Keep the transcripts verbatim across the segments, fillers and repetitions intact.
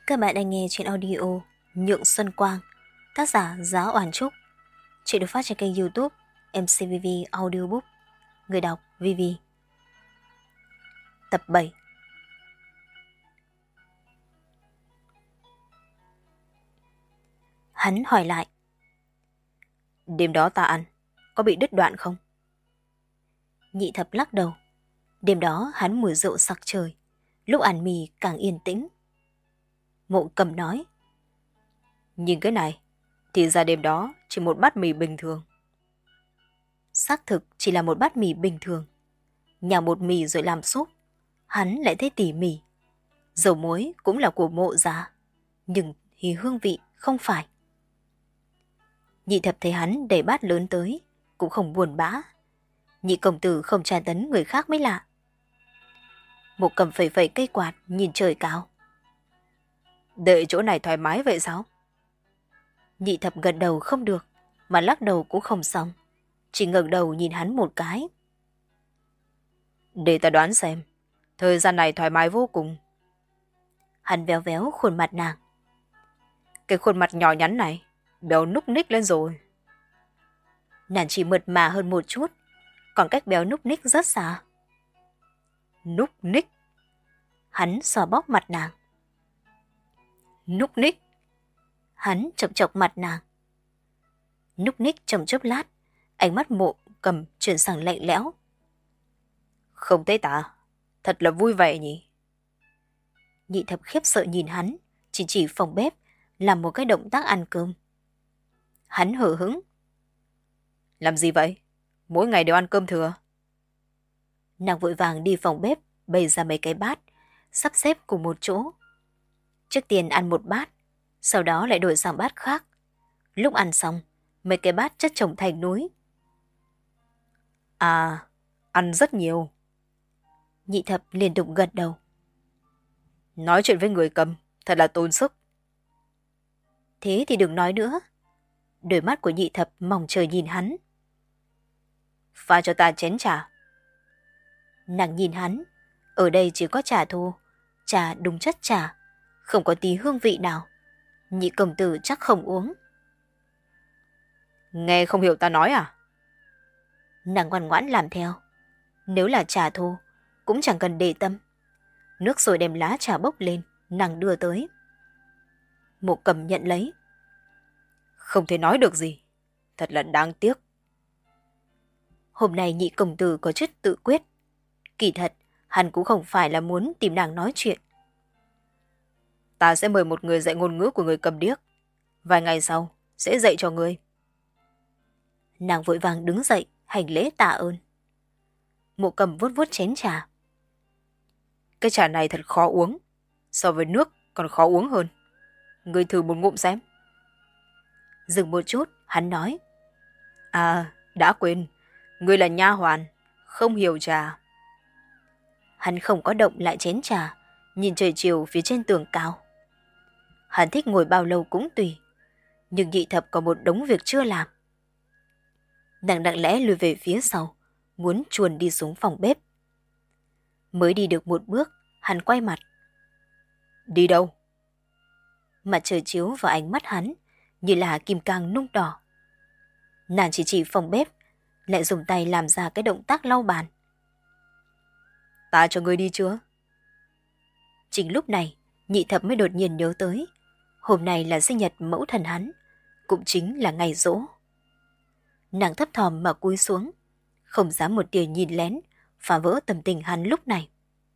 Các bạn đang nghe chuyện audio Nhượng Xuân Quang, tác giả Giá Oản Trúc. Chuyện được phát trên kênh YouTube em xê vê vê Audiobook. Người đọc Vivi. Tập bảy. Hắn hỏi lại: đêm đó ta ăn, có bị đứt đoạn không? Nhị Thập lắc đầu. Đêm đó hắn mùi rượu sặc trời, lúc ăn mì càng yên tĩnh. Mộ Cầm nói: nhìn cái này, thì ra đêm đó chỉ một bát mì bình thường. Xác thực chỉ là một bát mì bình thường. Nhào bột mì rồi làm súp, hắn lại thấy tỉ mỉ. Dầu muối cũng là của Mộ gia, nhưng thì hương vị không phải. Nhị Thập thấy hắn đẩy bát lớn tới, cũng không buồn bã. Nhị công tử không tra tấn người khác mới lạ. Mộ Cầm phẩy phẩy cây quạt nhìn trời cao. Đợi chỗ này thoải mái vậy sao? Nhị Thập gật đầu không được, mà lắc đầu cũng không xong, chỉ ngẩng đầu nhìn hắn một cái. Để ta đoán xem, thời gian này thoải mái vô cùng. Hắn véo véo khuôn mặt nàng. Cái khuôn mặt nhỏ nhắn này béo núc ních lên rồi. Nàng chỉ mượt mà hơn một chút, còn cách béo núc ních rất xa. Núc ních? Hắn xoa bóp mặt nàng. Núc ních? Hắn chọc chọc mặt nàng. Núc ních trong chốc lát, ánh mắt Mộ Cầm chuyển sang lạnh lẽo. Không thấy ta, thật là vui vẻ nhỉ? Nhị Thập khiếp sợ nhìn hắn, chỉ chỉ phòng bếp, làm một cái động tác ăn cơm. Hắn hờ hững. Làm gì vậy? Mỗi ngày đều ăn cơm thừa. Nàng vội vàng đi phòng bếp, bày ra mấy cái bát, sắp xếp cùng một chỗ. Trước tiên ăn một bát, sau đó lại đổi sang bát khác. Lúc ăn xong, mấy cái bát chất chồng thành núi. À, ăn rất nhiều. Nhị Thập liên tục gật đầu. Nói chuyện với người cầm, thật là tốn sức. Thế thì đừng nói nữa. Đôi mắt của Nhị Thập mong chờ nhìn hắn. Pha cho ta chén trà. Nàng nhìn hắn, ở đây chỉ có trà thô, trà đúng chất trà, không có tí hương vị nào. Nhị công tử chắc không uống. Nghe không hiểu ta nói à? Nàng ngoan ngoãn làm theo. Nếu là trà thô, cũng chẳng cần để tâm. Nước rồi đem lá trà bốc lên, nàng đưa tới. Mộ Cầm nhận lấy. Không thể nói được gì, thật là đáng tiếc. Hôm nay nhị công tử có chút tự quyết. Kỳ thật, hắn cũng không phải là muốn tìm nàng nói chuyện. Ta sẽ mời một người dạy ngôn ngữ của người Cầm Điếc. Vài ngày sau, sẽ dạy cho ngươi. Nàng vội vàng đứng dậy, hành lễ tạ ơn. Mộ Cầm vuốt vuốt chén trà. Cái trà này thật khó uống, so với nước còn khó uống hơn. Ngươi thử một ngụm xem. Dừng một chút, hắn nói. À, đã quên, ngươi là nha hoàn, không hiểu trà. Hắn không có động lại chén trà, nhìn trời chiều phía trên tường cao. Hắn thích ngồi bao lâu cũng tùy, nhưng Nhị Thập có một đống việc chưa làm. Nàng lặng lẽ lùi về phía sau, muốn chuồn đi xuống phòng bếp. Mới đi được một bước, hắn quay mặt. Đi đâu? Mặt trời chiếu vào ánh mắt hắn, như là kim cang nung đỏ. Nàng chỉ chỉ phòng bếp, lại dùng tay làm ra cái động tác lau bàn. Ta cho ngươi đi chưa? Chính lúc này, Nhị Thập mới đột nhiên nhớ tới. Hôm nay là sinh nhật mẫu thần hắn, cũng chính là ngày giỗ. Nàng thấp thỏm mà cúi xuống, không dám một tia nhìn lén, phá vỡ tâm tình hắn lúc này.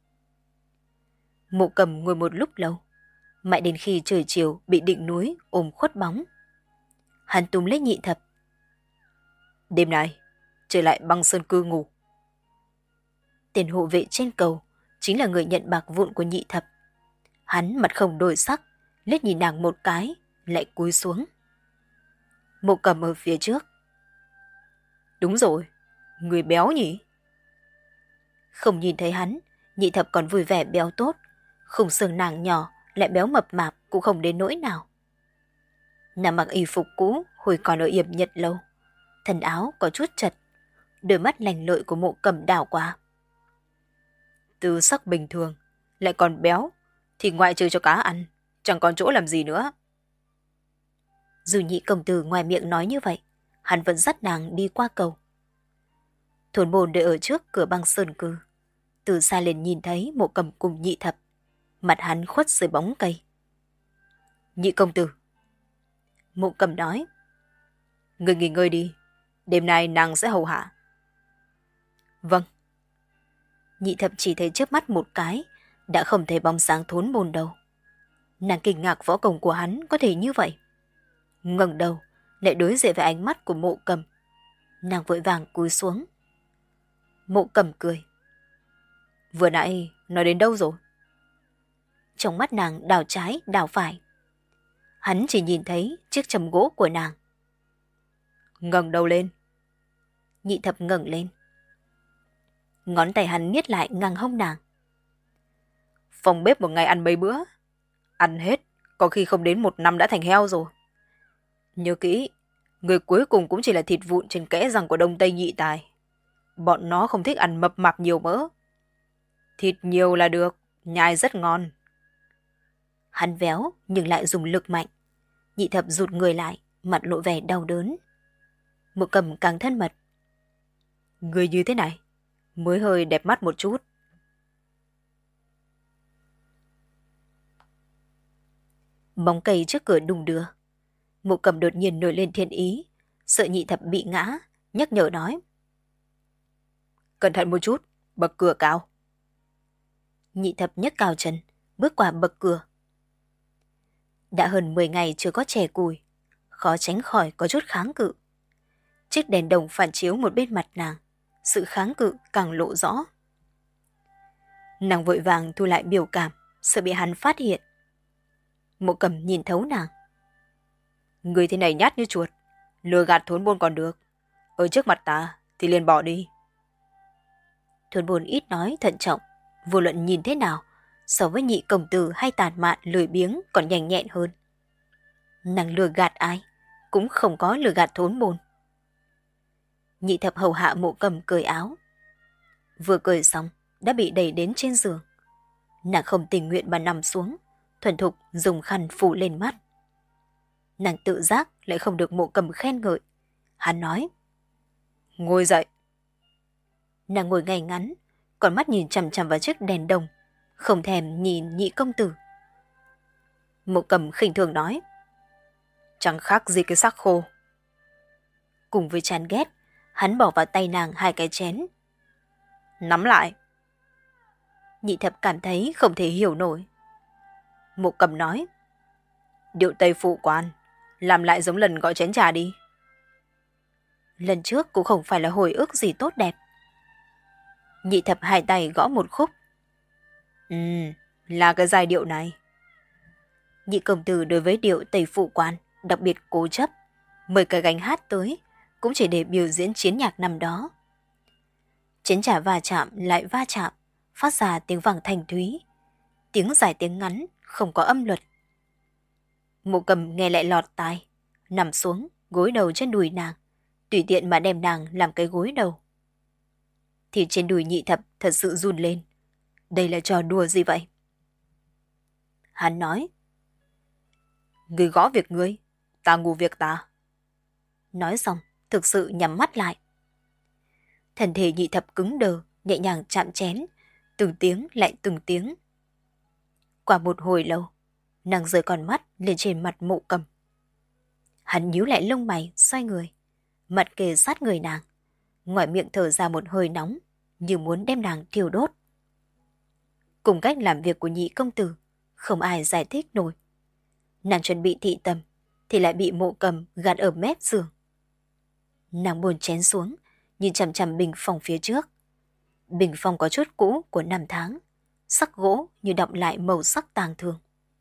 Mộ Cầm ngồi một lúc lâu, mãi đến khi trời chiều bị đỉnh núi ôm khuất bóng. Hắn túm lấy Nhị Thập. Đêm nay, trở lại băng sơn cư ngủ. Tiền hộ vệ trên cầu chính là người nhận bạc vụn của Nhị Thập. Hắn mặt không đổi sắc, liếc nhìn nàng một cái, lại cúi xuống. Mộ Cầm ở phía trước. Đúng rồi, người béo nhỉ? Không nhìn thấy hắn, Nhị Thập còn vui vẻ béo tốt. Khung xương nàng nhỏ, lại béo mập mạp cũng không đến nỗi nào. Nàng mặc y phục cũ hồi còn ở yểm Nhật lâu. Thần áo có chút chật, đôi mắt lành lợi của Mộ Cầm đảo qua. Từ sắc bình thường, lại còn béo, thì ngoại trừ cho cá ăn, chẳng còn chỗ làm gì nữa. Dù nhị công tử ngoài miệng nói như vậy, hắn vẫn dắt nàng đi qua cầu. Thôn môn đợi ở trước cửa băng sơn cư. Từ xa lên nhìn thấy Mộ Cầm cùng Nhị Thập. Mặt hắn khuất dưới bóng cây. Nhị công tử. Mộ Cầm nói. Người nghỉ ngơi đi. Đêm nay nàng sẽ hầu hạ. Vâng. Nhị Thập chỉ thấy trước mắt một cái, đã không thấy bóng sáng thốn môn đâu. Nàng kinh ngạc võ công của hắn có thể như vậy. Ngẩng đầu, lại đối diện với ánh mắt của Mộ Cầm. Nàng vội vàng cúi xuống. Mộ Cầm cười. Vừa nãy nói đến đâu rồi? Trong mắt nàng đảo trái, đảo phải. Hắn chỉ nhìn thấy chiếc chầm gỗ của nàng. Ngẩng đầu lên. Nhị Thập ngẩng lên. Ngón tay hắn niết lại ngang hông nàng. Phòng bếp một ngày ăn mấy bữa. Ăn hết, có khi không đến một năm đã thành heo rồi. Nhớ kỹ, người cuối cùng cũng chỉ là thịt vụn trên kẽ răng của Đông Tây Nhị Tài. Bọn nó không thích ăn mập mạp nhiều mỡ. Thịt nhiều là được, nhai rất ngon. Hắn véo nhưng lại dùng lực mạnh. Nhị Thập rụt người lại, mặt lộ vẻ đau đớn. Mộ Cầm càng thân mật. Người như thế này, mới hơi đẹp mắt một chút. Bóng cây trước cửa đùng đưa. Mộ Cầm đột nhiên nổi lên thiên ý, sợ Nhị Thập bị ngã, nhắc nhở nói. Cẩn thận một chút, bậc cửa cao. Nhị Thập nhấc cao chân, bước qua bậc cửa. Đã hơn mười ngày chưa có chè cùi, khó tránh khỏi có chút kháng cự. Chiếc đèn đồng phản chiếu một bên mặt nàng, sự kháng cự càng lộ rõ. Nàng vội vàng thu lại biểu cảm, sợ bị hắn phát hiện. Mộ Cầm nhìn thấu nàng. Người thế này nhát như chuột, lừa gạt thốn môn còn được. Ở trước mặt ta thì liền bỏ đi. Thốn môn ít nói thận trọng, vô luận nhìn thế nào, so với nhị công tử hay tàn mạn lười biếng còn nhanh nhẹn hơn. Nàng lừa gạt ai, cũng không có lừa gạt thốn môn. Nhị Thập hầu hạ Mộ Cầm cởi áo. Vừa cởi xong, đã bị đẩy đến trên giường. Nàng không tình nguyện mà nằm xuống, thuần thục dùng khăn phủ lên mắt. Nàng tự giác lại không được Mộ Cầm khen ngợi. Hắn nói. Ngồi dậy. Nàng ngồi ngay ngắn, còn mắt nhìn chằm chằm vào chiếc đèn đồng, không thèm nhìn nhị công tử. Mộ Cầm khinh thường nói. Chẳng khác gì cái xác khô. Cùng với chán ghét, hắn bỏ vào tay nàng hai cái chén. Nắm lại. Nhị Thập cảm thấy không thể hiểu nổi. Mộ Cầm nói. Điệu Tây phụ quan, làm lại giống lần gọi chén trà đi. Lần trước cũng không phải là hồi ức gì tốt đẹp. Nhị Thập hai tay gõ một khúc. Ừ, là cái giai điệu này. Nhị công tử đối với điệu Tây phụ quan đặc biệt cố chấp, mời cái gánh hát tới cũng chỉ để biểu diễn chiến nhạc năm đó. Chén trà va chạm lại va chạm, phát ra tiếng vang thanh thúy, tiếng dài tiếng ngắn, không có âm luật. Mộ Cầm nghe lại lọt tai, nằm xuống, gối đầu trên đùi nàng, tùy tiện mà đem nàng làm cái gối đầu. Thì trên đùi Nhị Thập thật sự run lên. Đây là trò đùa gì vậy? Hắn nói. Người gõ việc ngươi, ta ngủ việc ta. Nói xong, thực sự nhắm mắt lại. Thân thể Nhị Thập cứng đờ, nhẹ nhàng chạm chén, từng tiếng lại từng tiếng. Qua một hồi lâu, nàng rời con mắt lên trên mặt Mộ Cầm. Hắn nhíu lại lông mày, xoay người, mặt kề sát người nàng, ngoài miệng thở ra một hơi nóng, như muốn đem nàng thiêu đốt. Cùng cách làm việc của nhị công tử, không ai giải thích nổi. Nàng chuẩn bị thị tầm, thì lại bị Mộ Cầm gạt ở mép giường. Nàng buồn chén xuống, nhìn chằm chằm bình phong phía trước. Bình phong có chút cũ của năm tháng, sắc gỗ như đọng lại màu sắc tang thương.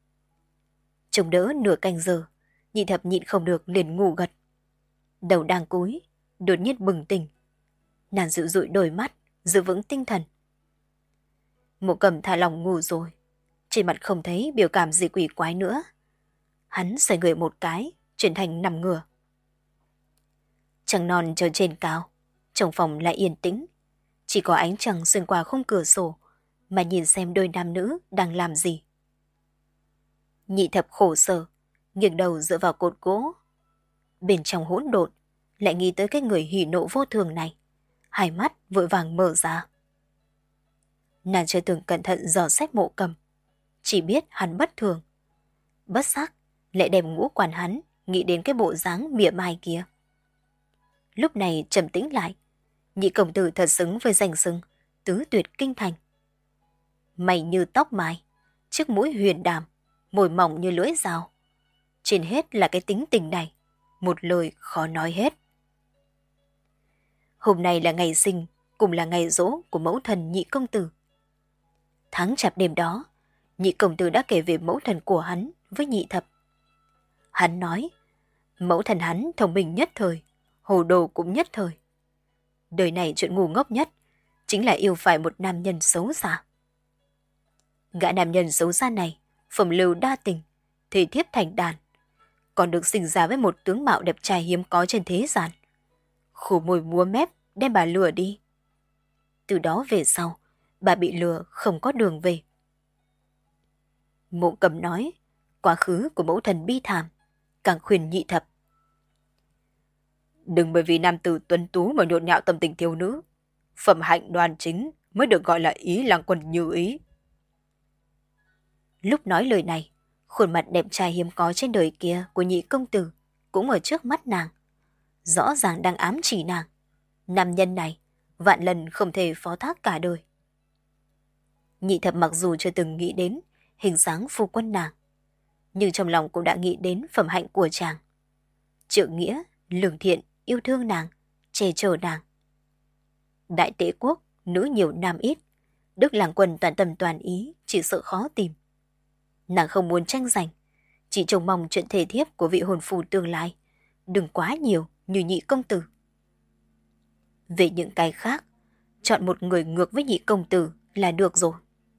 Chống đỡ nửa canh giờ, Nhị Thập nhịn không được liền ngủ gật. Đầu đang cúi, đột nhiên bừng tỉnh. Nàng dịu dụi đôi mắt, giữ vững tinh thần. Mộ Cầm thả lòng ngủ rồi, trên mặt không thấy biểu cảm gì quỷ quái nữa. Hắn xoay người một cái, chuyển thành nằm ngửa. Trăng non treo trên cao, trong phòng lại yên tĩnh, chỉ có ánh trăng xuyên qua khung cửa sổ mà nhìn xem đôi nam nữ đang làm gì. Nhị thập khổ sở, nghiêng đầu dựa vào cột gỗ. Bên trong hỗn độn, lại nghĩ tới cái người hỉ nộ vô thường này. Hai mắt vội vàng mở ra. Nàng chưa từng cẩn thận dò xét Mộ Cầm, chỉ biết hắn bất thường. Bất giác, lại đem ngũ quan hắn nghĩ đến cái bộ dáng mỉa mai kia. Lúc này trầm tĩnh lại, nhị công tử thật xứng với danh xưng tứ tuyệt kinh thành. Mày như tóc mai, chiếc mũi huyền đàm, môi mỏng như lưỡi dao. Trên hết là cái tính tình này, một lời khó nói hết. Hôm nay là ngày sinh, cùng là ngày giỗ của mẫu thần nhị công tử. Tháng chạp đêm đó, nhị công tử đã kể về mẫu thần của hắn với nhị thập. Hắn nói, mẫu thần hắn thông minh nhất thời, hồ đồ cũng nhất thời. Đời này chuyện ngu ngốc nhất, chính là yêu phải một nam nhân xấu xa. Gã nam nhân xấu xa này, phẩm lưu đa tình, thể thiếp thành đàn, còn được sinh ra với một tướng mạo đẹp trai hiếm có trên thế gian. Khổ môi múa mép đem bà lừa đi. Từ đó về sau, bà bị lừa không có đường về. Mộ Cầm nói, quá khứ của mẫu thần bi thảm, càng khuyên nhị thập. Đừng bởi vì nam tử tuấn tú mà nhộn nhạo tâm tình thiếu nữ. Phẩm hạnh đoan chính mới được gọi là ý lang quân như ý. Lúc nói lời này, khuôn mặt đẹp trai hiếm có trên đời kia của nhị công tử cũng ở trước mắt nàng. Rõ ràng đang ám chỉ nàng. Nam nhân này, vạn lần không thể phó thác cả đời. Nhị thập mặc dù chưa từng nghĩ đến hình dáng phu quân nàng, nhưng trong lòng cũng đã nghĩ đến phẩm hạnh của chàng. Trượng nghĩa, lương thiện, yêu thương nàng, che chở nàng. Đại Tễ quốc, nữ nhiều nam ít, Đức Làng Quân toàn tâm toàn ý, chỉ sợ khó tìm. Nàng không muốn tranh giành, chỉ trông mong chuyện thể thiếp của vị hồn phù tương lai đừng quá nhiều như nhị công tử. Về những cái khác, chọn một người ngược với nhị công tử là được rồi.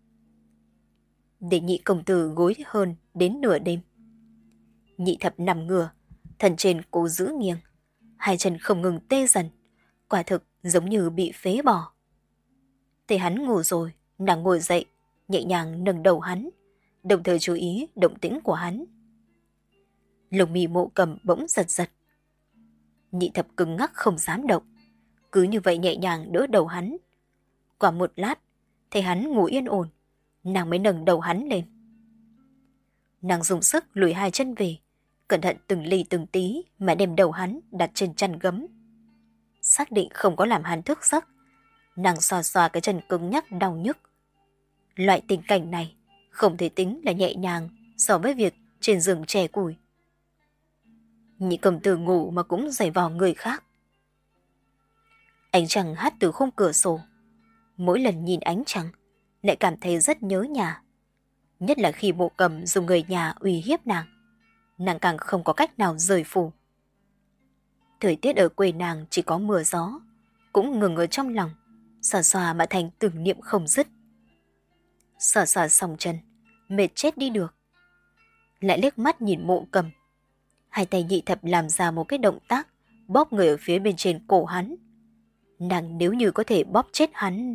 Để nhị công tử gối hơn đến nửa đêm. Nhị thập nằm ngửa, thân trên cố giữ nghiêng, hai chân không ngừng tê dần, quả thực giống như bị phế bỏ. Thấy hắn ngủ rồi, nàng ngồi dậy, nhẹ nhàng nâng đầu hắn, đồng thời chú ý động tĩnh của hắn. Lồng mì Mộ Cầm bỗng giật giật. Nhị thập cứng ngắc không dám động, cứ như vậy nhẹ nhàng đỡ đầu hắn. Qua một lát, thấy hắn ngủ yên ổn, nàng mới nâng đầu hắn lên. Nàng dùng sức lùi hai chân về, cẩn thận từng ly từng tí mà đem đầu hắn đặt trên chăn gấm. Xác định không có làm hắn thức giấc, nàng xoa xoa cái chân cứng nhắc đau nhức. Loại tình cảnh này không thể tính là nhẹ nhàng so với việc trên giường chè củi. Nhị công tử ngủ mà cũng giày vò người khác. Ánh trăng hắt từ khung cửa sổ. Mỗi lần nhìn ánh trăng, lại cảm thấy rất nhớ nhà. Nhất là khi Mộ Cầm dùng người nhà uy hiếp nàng, nàng càng không có cách nào rời phủ. Thời tiết ở quê nàng chỉ có mưa gió, cũng ngừng ở trong lòng, xòa xòa mà thành tưởng niệm không dứt. Xòa xòa sòng chân, mệt chết đi được. Lại liếc mắt nhìn Mộ Cầm. Hai tay nhị thập làm ra một cái động tác, bóp người ở phía bên trên cổ hắn. Nàng nếu như có thể bóp chết hắn.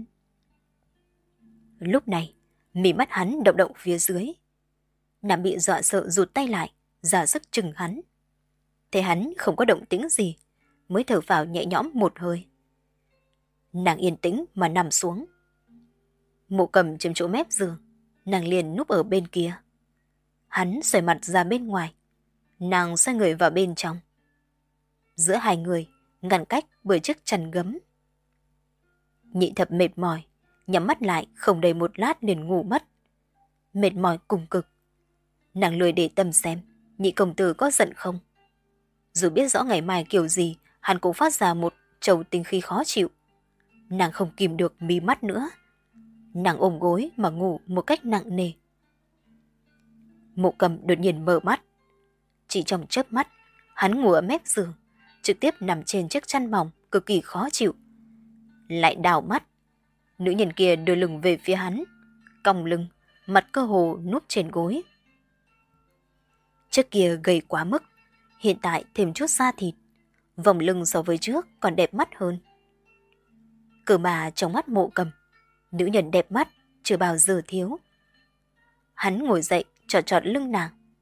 Lúc này, mí mắt hắn động động phía dưới. Nàng bị dọa sợ rụt tay lại, ra sức chừng hắn. Thấy hắn không có động tĩnh gì, mới thở phào nhẹ nhõm một hơi. Nàng yên tĩnh mà nằm xuống. Mộ Cầm chấm chỗ mép giường, nàng liền núp ở bên kia. Hắn xoay mặt ra bên ngoài, nàng xoay người vào bên trong. Giữa hai người, ngăn cách bởi chiếc chăn gấm. Nhị thập mệt mỏi, nhắm mắt lại không đầy một lát liền ngủ mất. Mệt mỏi cùng cực. Nàng lười để tâm xem nhị công tử có giận không. Dù biết rõ ngày mai kiểu gì, hắn cũng phát ra một trầu tinh khí khó chịu. Nàng không kìm được mí mắt nữa. Nàng ôm gối mà ngủ một cách nặng nề. Mộ Cầm đột nhiên mở mắt. Chỉ trong chớp mắt, hắn ngủ ở mép giường, trực tiếp nằm trên chiếc chăn mỏng cực kỳ khó chịu. Lại đảo mắt. Nữ nhân kia đưa lưng về phía hắn, cong lưng, mặt cơ hồ núp trên gối. Trước kia gầy quá mức, hiện tại thêm chút da thịt, vòng lưng so với trước còn đẹp mắt hơn. Cơ mà trong mắt Mộ Cầm, nữ nhân đẹp mắt chưa bao giờ thiếu. Hắn ngồi dậy, trọt trọt lưng nàng,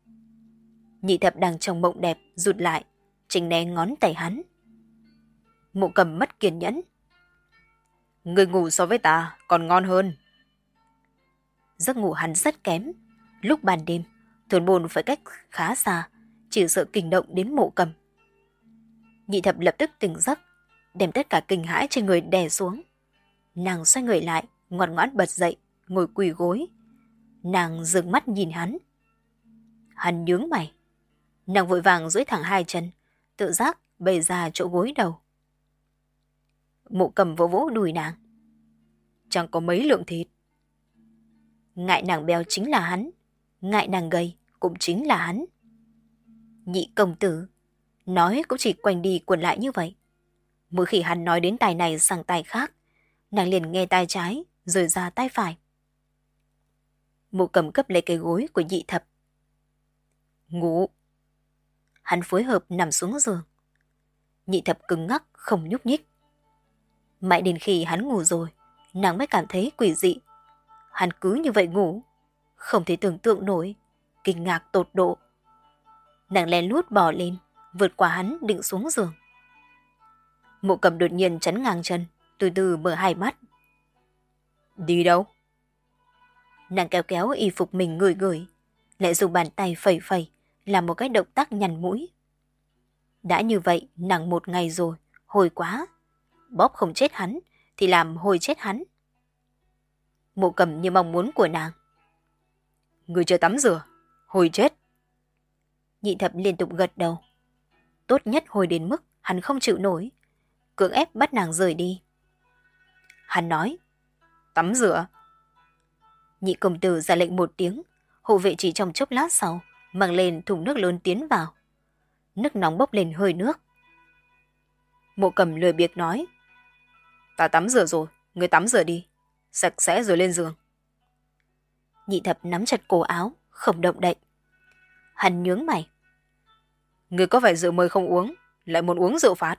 Nhị thập đang trong mộng đẹp rụt lại, tránh né ngón tay hắn. Mộ Cầm mất kiên nhẫn. Người ngủ so với ta còn ngon hơn. Giấc ngủ hắn rất kém. Lúc ban đêm, thôn bồn phải cách khá xa, chỉ sợ kinh động đến Mộ Cầm. Nhị thập lập tức tỉnh giấc, đem tất cả kinh hãi trên người đè xuống. Nàng xoay người lại, ngoan ngoãn bật dậy, ngồi quỳ gối. Nàng dừng mắt nhìn hắn. Hắn nhướng mày. Nàng vội vàng duỗi thẳng hai chân, tự giác bày ra chỗ gối đầu. Mộ Cầm vỗ vỗ đùi nàng. Chẳng có mấy lượng thịt. Ngại nàng béo chính là hắn, ngại nàng gầy cũng chính là hắn. Nhị công tử, nói cũng chỉ quanh đi quẩn lại như vậy. Mỗi khi hắn nói đến tai này sang tai khác, nàng liền nghe tai trái, rồi ra tai phải. Mộ Cầm cấp lấy cái gối của nhị thập. Ngủ. Hắn phối hợp nằm xuống giường. Nhị thập cứng ngắc không nhúc nhích. Mãi đến khi hắn ngủ rồi, nàng mới cảm thấy quỷ dị. Hắn cứ như vậy ngủ, không thể tưởng tượng nổi, kinh ngạc tột độ. Nàng lén lút bò lên, vượt qua hắn định xuống giường. Mộ Cầm đột nhiên chắn ngang chân, từ từ mở hai mắt. Đi đâu? Nàng kéo kéo y phục mình ngửi ngửi, lại dùng bàn tay phẩy phẩy, làm một cái động tác nhằn mũi. Đã như vậy, nàng một ngày rồi, hồi quá. Bóp không chết hắn, thì làm hồi chết hắn. Mộ Cầm như mong muốn của nàng. Người chưa tắm rửa, hồi chết. Nhị thập liên tục gật đầu. Tốt nhất hồi đến mức hắn không chịu nổi, cưỡng ép bắt nàng rời đi. Hắn nói, tắm rửa. Nhị công tử ra lệnh một tiếng, hộ vệ chỉ trong chốc lát sau, mang lên thùng nước lớn tiến vào. Nước nóng bốc lên hơi nước. Mộ Cầm lười biếc nói, ta tắm rửa rồi, người tắm rửa đi, sạch sẽ rồi lên giường. Nhị thập nắm chặt cổ áo, không động đậy. Hắn nhướng mày. Người có phải rượu mời không uống, lại muốn uống rượu phạt.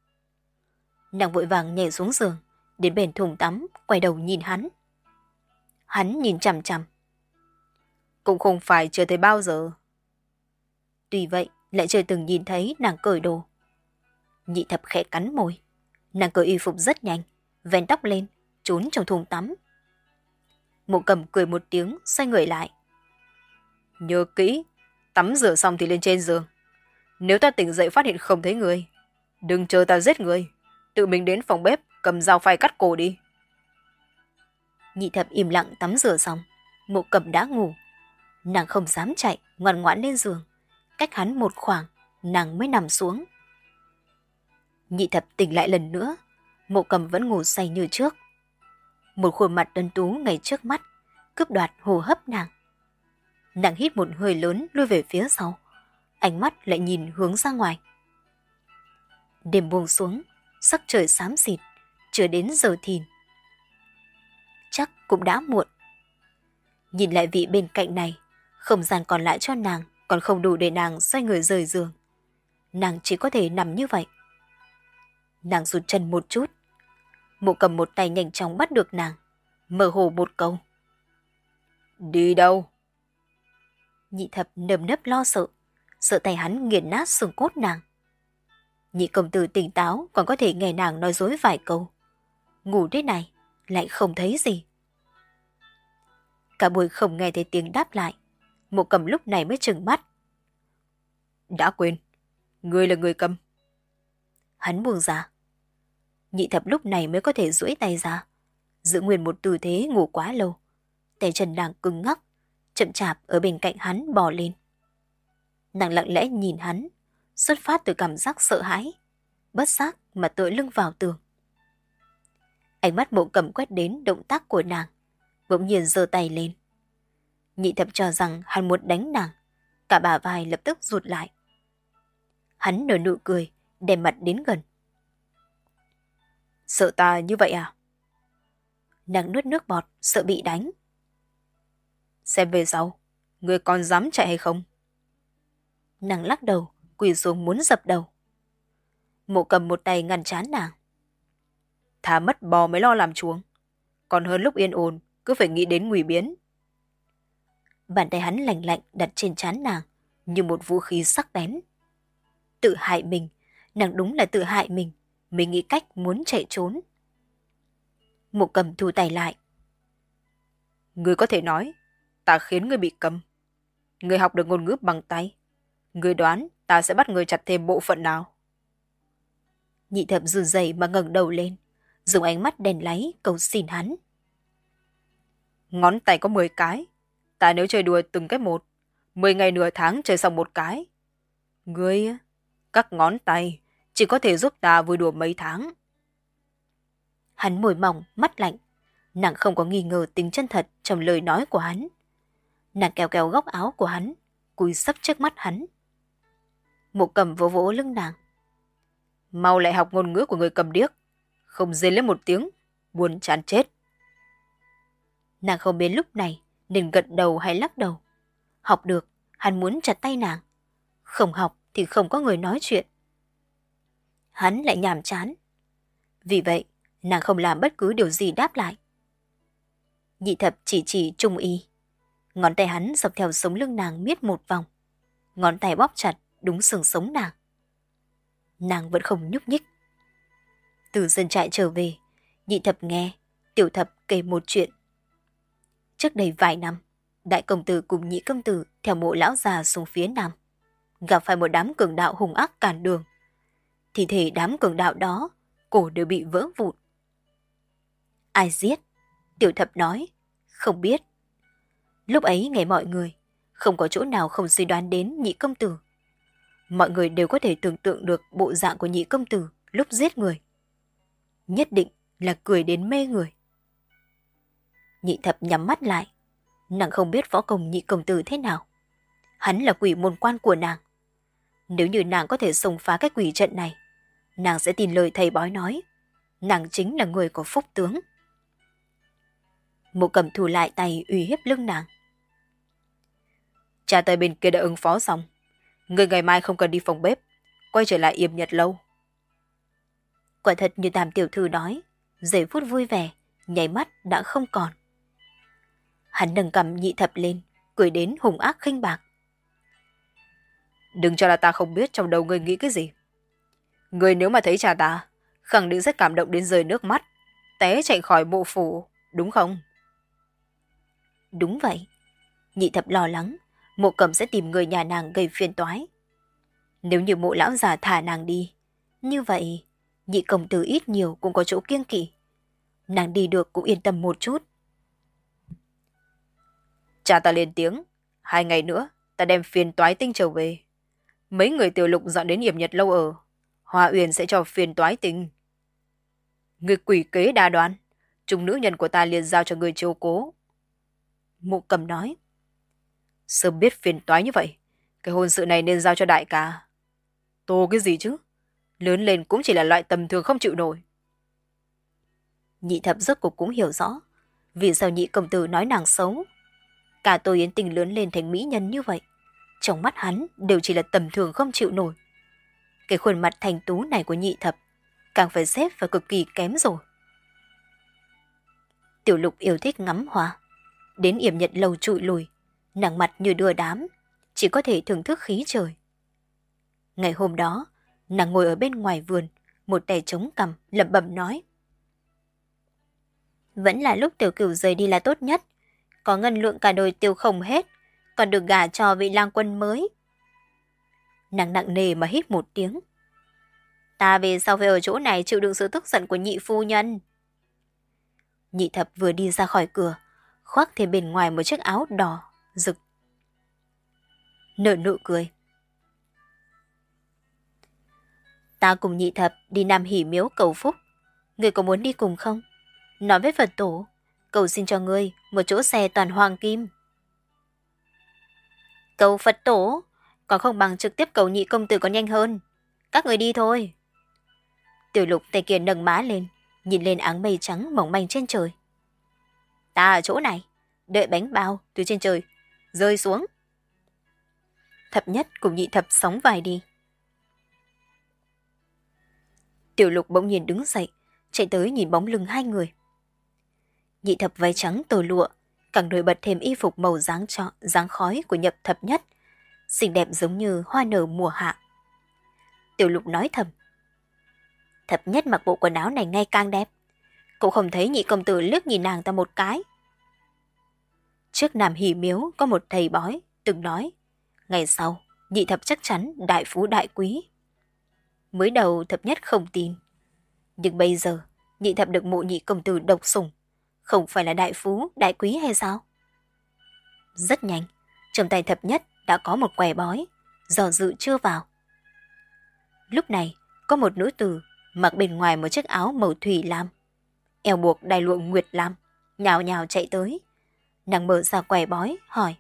Nàng vội vàng nhảy xuống giường, đến bên thùng tắm, quay đầu nhìn hắn. Hắn nhìn chằm chằm. Cũng không phải chưa thấy bao giờ. Tuy vậy, lại chưa từng nhìn thấy nàng cởi đồ. Nhị thập khẽ cắn môi. Nàng cởi y phục rất nhanh, vén tóc lên, trốn trong thùng tắm. Mộ Cầm cười một tiếng, xoay người lại. Nhớ kỹ, tắm rửa xong thì lên trên giường. Nếu ta tỉnh dậy phát hiện không thấy người, đừng chờ ta giết người, tự mình đến phòng bếp cầm dao phay cắt cổ đi. Nhị thập im lặng tắm rửa xong, Mộ Cầm đã ngủ. Nàng không dám chạy, ngoan ngoãn lên giường. Cách hắn một khoảng, nàng mới nằm xuống. Nhị thập tỉnh lại lần nữa, Mộ Cầm vẫn ngủ say như trước. Một khuôn mặt tuấn tú ngay trước mắt, cướp đoạt hô hấp nàng. Nàng hít một hơi lớn lui về phía sau, ánh mắt lại nhìn hướng ra ngoài. Đêm buông xuống, sắc trời xám xịt, chưa đến giờ thìn. Chắc cũng đã muộn. Nhìn lại vị bên cạnh này, không gian còn lại cho nàng còn không đủ để nàng xoay người rời giường. Nàng chỉ có thể nằm như vậy. Nàng rụt chân một chút. Mộ Cầm một tay nhanh chóng bắt được nàng, mơ hồ một câu. Đi đâu? Nhị thập nơm nớp lo sợ, sợ tay hắn nghiền nát xương cốt nàng. Nhị công tử tỉnh táo còn có thể nghe nàng nói dối vài câu. Ngủ thế này, lại không thấy gì. Cả buổi không nghe thấy tiếng đáp lại. Mộ Cầm lúc này mới trừng mắt. Đã quên, ngươi là người cầm. Hắn buông ra. Nhị thập lúc này mới có thể duỗi tay ra, giữ nguyên một tư thế ngủ quá lâu. Tay chân nàng cứng ngắc, chậm chạp ở bên cạnh hắn bò lên. Nàng lặng lẽ nhìn hắn, xuất phát từ cảm giác sợ hãi, bất giác mà tựa lưng vào tường. Ánh mắt Mộ Cầm quét đến động tác của nàng, bỗng nhiên giơ tay lên. Nhị thập cho rằng hắn muốn đánh nàng, cả bả vai lập tức rụt lại. Hắn nở nụ cười, đem mặt đến gần. Sợ ta như vậy à? Nàng nuốt nước bọt, sợ bị đánh. Xem về sau, ngươi còn dám chạy hay không? Nàng lắc đầu, quỳ xuống muốn dập đầu. Mộ Cầm một tay ngăn trán nàng. Thà mất bò mới lo làm chuồng, còn hơn lúc yên ổn cứ phải nghĩ đến nguy biến. Bàn tay hắn lạnh lạnh đặt trên trán nàng, như một vũ khí sắc bén. Tự hại mình, nàng đúng là tự hại mình, mới nghĩ cách muốn chạy trốn. Mộ Cầm thu tay lại. Ngươi có thể nói, ta khiến ngươi bị câm. Ngươi học được ngôn ngữ bằng tay. Ngươi đoán ta sẽ bắt ngươi chặt thêm bộ phận nào? Nhị Thập run rẩy mà ngẩng đầu lên, dùng ánh mắt đèn láy cầu xin hắn. Ngón tay có mười cái. Ta nếu chơi đùa từng cái một, mười ngày nửa tháng chơi xong một cái. Ngươi, các ngón tay chỉ có thể giúp ta vui đùa mấy tháng. Hắn môi mỏng, mắt lạnh. Nàng không có nghi ngờ tính chân thật trong lời nói của hắn. Nàng kéo kéo góc áo của hắn, cúi sấp trước mắt hắn. Mộ Cầm vỗ vỗ lưng nàng. Mau lại học ngôn ngữ của người cầm điếc. Không rên lên một tiếng, buồn chán chết. Nàng không biết lúc này nên gật đầu hay lắc đầu. Học được, hắn muốn chặt tay nàng. Không học thì không có người nói chuyện. Hắn lại nhàm chán. Vì vậy, nàng không làm bất cứ điều gì đáp lại. Nhị Thập chỉ chỉ Trung Y. Ngón tay hắn dọc theo sống lưng nàng miết một vòng. Ngón tay bóp chặt đúng xương sống nàng. Nàng vẫn không nhúc nhích. Từ dân trại trở về, Nhị Thập nghe Tiểu Thập kể một chuyện. Trước đây vài năm, đại công tử cùng nhị công tử theo mộ lão già xuống phía nam, gặp phải một đám cường đạo hung ác cản đường. Thì thể đám cường đạo đó, cổ đều bị vỡ vụn. Ai giết? Tiểu Thập nói, không biết. Lúc ấy nghe mọi người, không có chỗ nào không suy đoán đến nhị công tử. Mọi người đều có thể tưởng tượng được bộ dạng của nhị công tử lúc giết người. Nhất định là cười đến mê người. Nhị Thập nhắm mắt lại. Nàng không biết võ công nhị công tử thế nào. Hắn là quỷ môn quan của nàng. Nếu như nàng có thể xông phá cái quỷ trận này, nàng sẽ tin lời thầy bói nói. Nàng chính là người có phúc tướng. Mộ Cầm thu lại tay uy hiếp lưng nàng. Cha tới bên kia đã ứng phó xong. Người ngày mai không cần đi phòng bếp, quay trở lại Yểm Nhật lâu. Quả thật như Tam tiểu thư nói, giây phút vui vẻ, nháy mắt đã không còn. Hắn nâng cầm Nhị Thập lên, cười đến hùng ác khinh bạc. Đừng cho là ta không biết trong đầu người nghĩ cái gì. Người nếu mà thấy cha ta, khẳng định rất cảm động đến rơi nước mắt, té chạy khỏi mộ phủ, đúng không? Đúng vậy. Nhị Thập lo lắng, Mộ Cầm sẽ tìm người nhà nàng gây phiền toái. Nếu như mộ lão già thả nàng đi, như vậy nhị công tử ít nhiều cũng có chỗ kiêng kỵ. Nàng đi được cũng yên tâm một chút. Cha ta lên tiếng, hai ngày nữa ta đem phiền toái tinh trở về. Mấy người Tiểu Lục dọn đến Yểm Nhật lâu ở, Hoa Uyển sẽ cho phiền toái tinh. Người quỷ kế đa đoan, chúng nữ nhân của ta liền giao cho người chiếu cố. Mộ Cầm nói. Sớm biết phiền toái như vậy, cái hôn sự này nên giao cho đại ca. Tô cái gì chứ? Lớn lên cũng chỉ là loại tầm thường không chịu nổi. Nhị Thập rốt cuộc cũng hiểu rõ vì sao nhị công tử nói nàng xấu. Cả Tô Yến Tình lớn lên thành mỹ nhân như vậy, trong mắt hắn đều chỉ là tầm thường không chịu nổi. Cái khuôn mặt thành tú này của Nhị Thập càng phải xếp vào cực kỳ kém rồi. Tiểu Lục yêu thích ngắm hoa, đến Yểm Nhật lâu trụi lùi, nàng mặt như đưa đám, chỉ có thể thưởng thức khí trời. Ngày hôm đó, nàng ngồi ở bên ngoài vườn, một tay chống cằm lẩm bẩm nói. Vẫn là lúc Tiểu Cửu rời đi là tốt nhất, có ngân lượng cả đời tiêu không hết, còn được gả cho vị lang quân mới. Nàng nặng nề mà hít một tiếng. Ta về sau phải ở chỗ này chịu đựng sự tức giận của nhị phu nhân. Nhị Thập vừa đi ra khỏi cửa, khoác thêm bên ngoài một chiếc áo đỏ, rực. Nở nụ cười. Ta cùng Nhị Thập đi Nam Hỷ miếu cầu phúc. Người có muốn đi cùng không? Nói với Phật tổ, cầu xin cho ngươi một chỗ xe toàn hoàng kim. Cầu Phật tổ, còn không bằng trực tiếp cầu nhị công tử còn nhanh hơn. Các người đi thôi. Tiểu Lục tay kia nâng má lên, nhìn lên áng mây trắng mỏng manh trên trời. Ta ở chỗ này, đợi bánh bao từ trên trời rơi xuống. Thập Nhất cùng Nhị Thập sóng vai đi. Tiểu Lục bỗng nhiên đứng dậy, chạy tới nhìn bóng lưng hai người. Nhị Thập váy trắng tồi lụa, càng nổi bật thêm y phục màu dáng trọ, dáng khói của Nhập Thập Nhất, xinh đẹp giống như hoa nở mùa hạ. Tiểu Lục nói thầm. Thập nhất mặc bộ quần áo này ngày càng đẹp. Cũng không thấy nhị công tử liếc nhìn nàng ta một cái. Trước Nam Hỷ Miếu có một thầy bói từng nói, ngày sau nhị thập chắc chắn đại phú đại quý. Mới đầu thập nhất không tin, nhưng bây giờ nhị thập được mộ nhị công tử độc sủng, không phải là đại phú đại quý hay sao? Rất nhanh, trong tay thập nhất đã có một quẻ bói, do dự chưa vào. Lúc này, có một nữ tử mặc bên ngoài một chiếc áo màu thủy lam, eo buộc đai lụa nguyệt lam, nhào nhào chạy tới. Nàng mở ra quẻ bói, hỏi.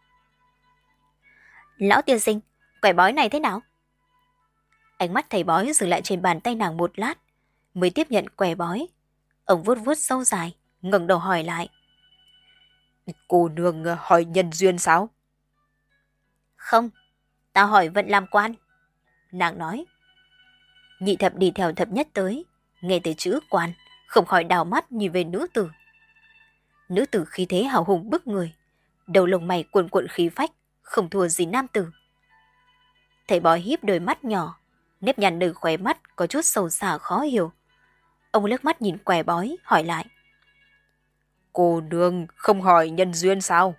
Lão tiên sinh, quẻ bói này thế nào? Ánh mắt thầy bói dừng lại trên bàn tay nàng một lát, mới tiếp nhận quẻ bói. Ông vuốt vuốt râu dài, ngẩng đầu hỏi lại. Cô nương hỏi nhân duyên sao? Không, ta hỏi vận làm quan. Nàng nói. Nhị thập đi theo thập nhất tới, nghe tới chữ quan, không khỏi đào mắt nhìn về nữ tử. Nữ tử khí thế hào hùng bức người, đầu lông mày cuồn cuộn khí phách, không thua gì nam tử. Thầy bói híp đôi mắt nhỏ, nếp nhăn nơi khóe mắt có chút sâu xa khó hiểu. Ông liếc mắt nhìn quẻ bói, hỏi lại. Cô nương không hỏi nhân duyên sao?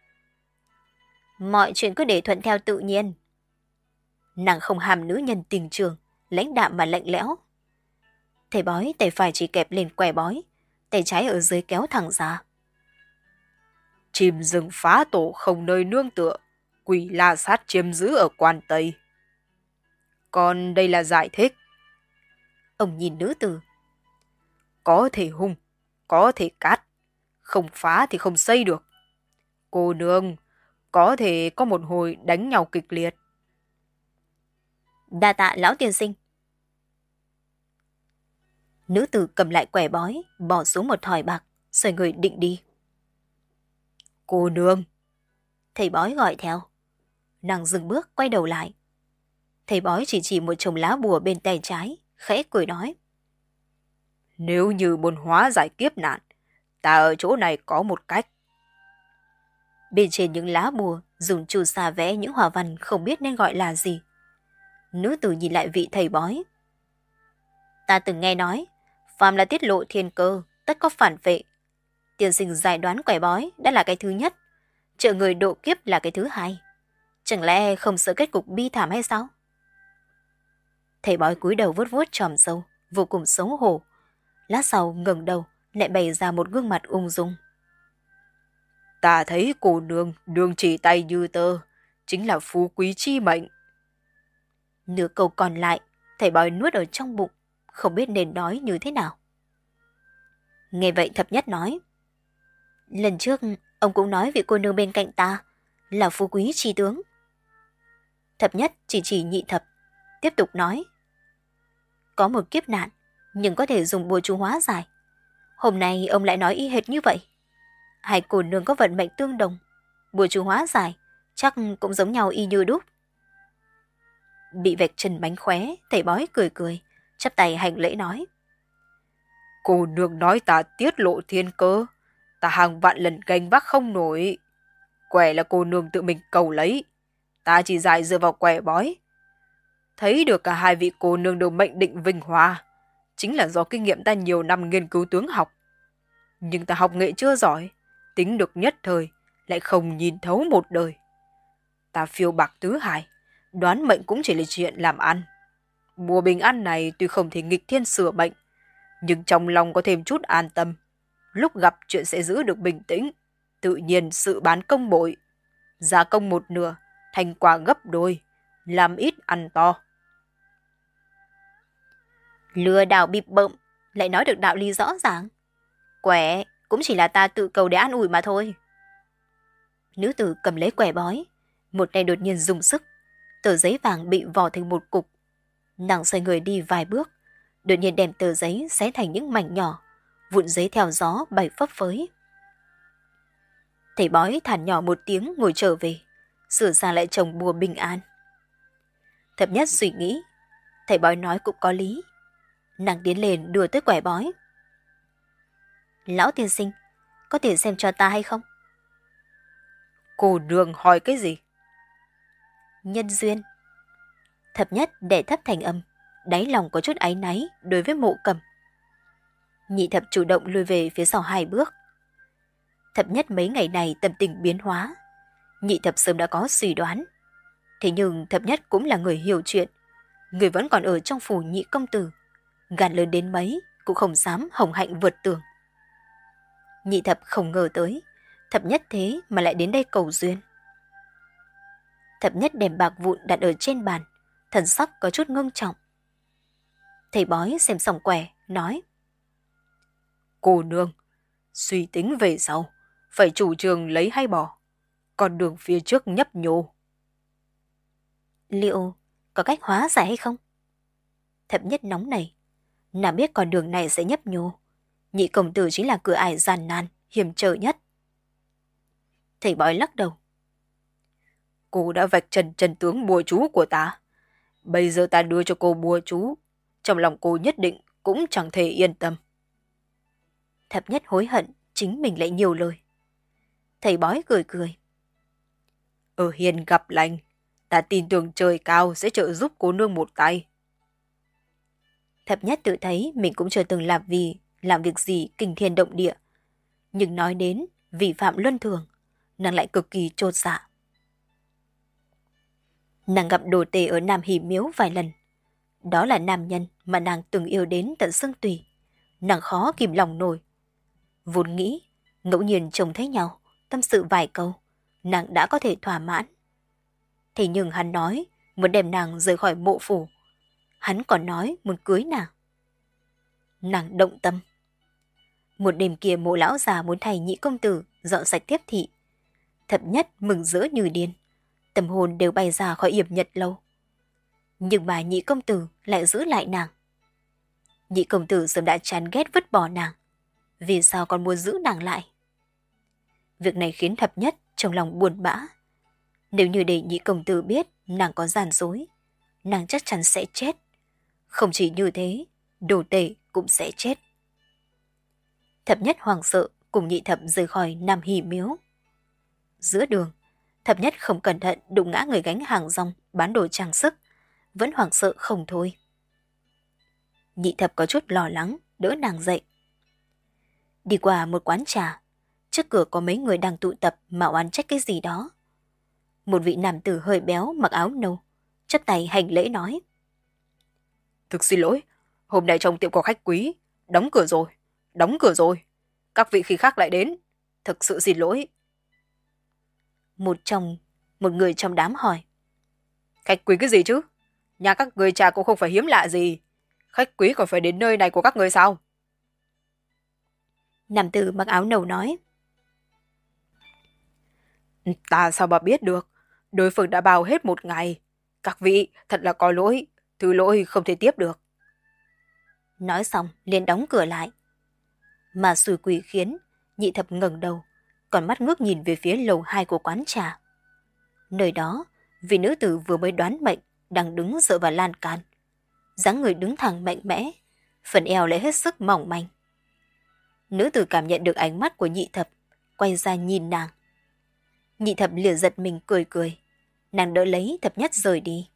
Mọi chuyện cứ để thuận theo tự nhiên. Nàng không hàm nữ nhân tình trường, lãnh đạm mà lạnh lẽo. Thầy bói tay phải chỉ kẹp lên quẻ bói, tay trái ở dưới kéo thẳng ra. Chim rừng phá tổ không nơi nương tựa, quỷ la sát chiếm giữ ở quan Tây. Còn đây là giải thích. Ông nhìn nữ tử. Có thể hung, có thể cát, không phá thì không xây được. Cô nương, có thể có một hồi đánh nhau kịch liệt. Đa tạ lão tiên sinh. Nữ tử cầm lại quẻ bói, bỏ xuống một thỏi bạc, xoay người định đi. Cô nương. Thầy bói gọi theo. Nàng dừng bước quay đầu lại. Thầy bói chỉ chỉ một chồng lá bùa bên tay trái, khẽ cười nói. Nếu như muốn hóa giải kiếp nạn, ta ở chỗ này có một cách. Bên trên những lá bùa dùng chu sa vẽ những hoa văn không biết nên gọi là gì. Nữ tử nhìn lại vị thầy bói. Ta từng nghe nói, phàm là tiết lộ thiên cơ, tất có phản vệ. Tiên sinh giải đoán quẻ bói đã là cái thứ nhất, trợ người độ kiếp là cái thứ hai. Chẳng lẽ không sợ kết cục bi thảm hay sao? Thầy bói cúi đầu vuốt vuốt tròm râu, vô cùng xấu hổ. Lát sau ngẩng đầu, lại bày ra một gương mặt ung dung. Ta thấy cô nương đường chỉ tay như tơ, chính là phú quý chi mệnh. Nửa câu còn lại, thầy bói nuốt ở trong bụng, không biết nên nói như thế nào. Nghe vậy thập nhất nói. Lần trước, ông cũng nói vị cô nương bên cạnh ta là phú quý chi tướng. Thập nhất chỉ chỉ nhị thập, tiếp tục nói. Có một kiếp nạn, nhưng có thể dùng bùa chú hóa giải. Hôm nay ông lại nói y hệt như vậy. Hai cô nương có vận mệnh tương đồng, bùa chú hóa giải, chắc cũng giống nhau y như đúc. Bị vạch chân bánh khóe, thầy bói cười cười, chắp tay hành lễ nói. Cô nương nói ta tiết lộ thiên cơ, ta hàng vạn lần gánh vác không nổi. Quẻ là cô nương tự mình cầu lấy, ta chỉ giải dựa vào quẻ bói. Thấy được cả hai vị cô nương đều mệnh định vinh hoa, chính là do kinh nghiệm ta nhiều năm nghiên cứu tướng học. Nhưng ta học nghệ chưa giỏi, tính được nhất thời, lại không nhìn thấu một đời. Ta phiêu bạc tứ hải, đoán mệnh cũng chỉ là chuyện làm ăn. Mùa bình an này tuy không thể nghịch thiên sửa mệnh, nhưng trong lòng có thêm chút an tâm. Lúc gặp chuyện sẽ giữ được bình tĩnh, tự nhiên sự bán công bội. Giá công một nửa, thành quả gấp đôi, làm ít ăn to. Lừa đảo bịp bợm, lại nói được đạo lý rõ ràng. Quẻ cũng chỉ là ta tự cầu để an ủi mà thôi. Nữ tử cầm lấy quẻ bói, một tay đột nhiên dùng sức, tờ giấy vàng bị vò thành một cục. Nàng xoay người đi vài bước, đột nhiên đem tờ giấy xé thành những mảnh nhỏ, vụn giấy theo gió bay phấp phới. Thầy bói thản nhỏ một tiếng ngồi trở về, sửa sang lại chồng bùa bình an. Thập nhất suy nghĩ, thầy bói nói cũng có lý. Nàng tiến lên đưa tới quẻ bói. Lão tiên sinh, có thể xem cho ta hay không? Cô nương hỏi cái gì? Nhân duyên. Thập nhất đè thấp thành âm, đáy lòng có chút áy náy đối với Mộ Cầm. Nhị thập chủ động lùi về phía sau hai bước. Thập nhất mấy ngày này tâm tình biến hóa. Nhị thập sớm đã có suy đoán. Thế nhưng thập nhất cũng là người hiểu chuyện. Người vẫn còn ở trong phủ nhị công tử. Gan lớn đến mấy cũng không dám hồng hạnh vượt tường. Nhị thập không ngờ tới, thập nhất thế mà lại đến đây cầu duyên. Thập nhất đem bạc vụn đặt ở trên bàn, thần sắc có chút ngưng trọng. Thầy bói xem xong quẻ, nói: Cô nương, suy tính về sau, phải chủ trương lấy hay bỏ, còn đường phía trước nhấp nhô. Liệu có cách hóa giải hay không? Thập nhất nóng này, nào biết con đường này sẽ nhấp nhô. Nhị công tử chính là cửa ải gian nan, hiểm trở nhất. Thầy bói lắc đầu. Cô đã vạch trần chân tướng bùa chú của ta. Bây giờ ta đưa cho cô bùa chú, trong lòng cô nhất định cũng chẳng thể yên tâm. Thập nhất hối hận, chính mình lại nhiều lời. Thầy bói cười cười. Ở hiền gặp lành, ta tin tưởng trời cao sẽ trợ giúp cô nương một tay. Thập nhất tự thấy mình cũng chưa từng làm vì làm việc gì kinh thiên động địa. Nhưng nói đến vi phạm luân thường, nàng lại cực kỳ chột dạ. Nàng gặp đồ tể ở Nam Hỷ Miếu vài lần. Đó là nam nhân mà nàng từng yêu đến tận xương tủy. Nàng khó kìm lòng nổi. Vốn nghĩ, ngẫu nhiên trông thấy nhau, tâm sự vài câu, nàng đã có thể thỏa mãn. Thế nhưng hắn nói muốn đem nàng rời khỏi mộ phủ. Hắn còn nói muốn cưới nàng. Nàng động tâm. Một đêm kia Mộ lão già muốn thay nhị công tử dọn sạch tiếp thị. Thập nhất mừng rỡ như điên. Tâm hồn đều bay ra khỏi yểm nhật lâu. Nhưng mà nhị công tử lại giữ lại nàng. Nhị công tử sớm đã chán ghét vứt bỏ nàng. Vì sao còn muốn giữ nàng lại? Việc này khiến thập nhất trong lòng buồn bã. Nếu như để nhị công tử biết nàng có gian dối, nàng chắc chắn sẽ chết. Không chỉ như thế, đồ tể cũng sẽ chết. Thập nhất hoảng sợ cùng nhị thập rời khỏi Nam Hỷ Miếu. Giữa đường, thập nhất không cẩn thận đụng ngã người gánh hàng rong bán đồ trang sức, vẫn hoảng sợ không thôi. Nhị thập có chút lo lắng, đỡ nàng dậy. Đi qua một quán trà, trước cửa có mấy người đang tụ tập mà oán trách cái gì đó. Một vị nam tử hơi béo mặc áo nâu, chắp tay hành lễ nói. Thực xin lỗi, hôm nay trong tiệm có khách quý, đóng cửa rồi, đóng cửa rồi. Các vị khi khác lại đến, thực sự xin lỗi. Một trong, một người trong đám hỏi. Khách quý cái gì chứ? Nhà các người trà cũng không phải hiếm lạ gì. Khách quý còn phải đến nơi này của các người sao? Nam tử mặc áo nâu nói. Ta sao mà biết được? Đối phương đã bao hết một ngày. Các vị thật là có lỗi, thứ lỗi không thể tiếp được. Nói xong liền đóng cửa lại. Mà xui quỷ khiến nhị thập ngẩng đầu, còn mắt ngước nhìn về phía lầu hai của quán trà. Nơi đó, vị nữ tử vừa mới đoán mệnh đang đứng dựa vào lan can. Dáng người đứng thẳng mạnh mẽ, phần eo lại hết sức mỏng manh. Nữ tử cảm nhận được ánh mắt của nhị thập, quay ra nhìn nàng. Nhị thập liền giật mình cười cười, nàng đỡ lấy thập nhất rời đi.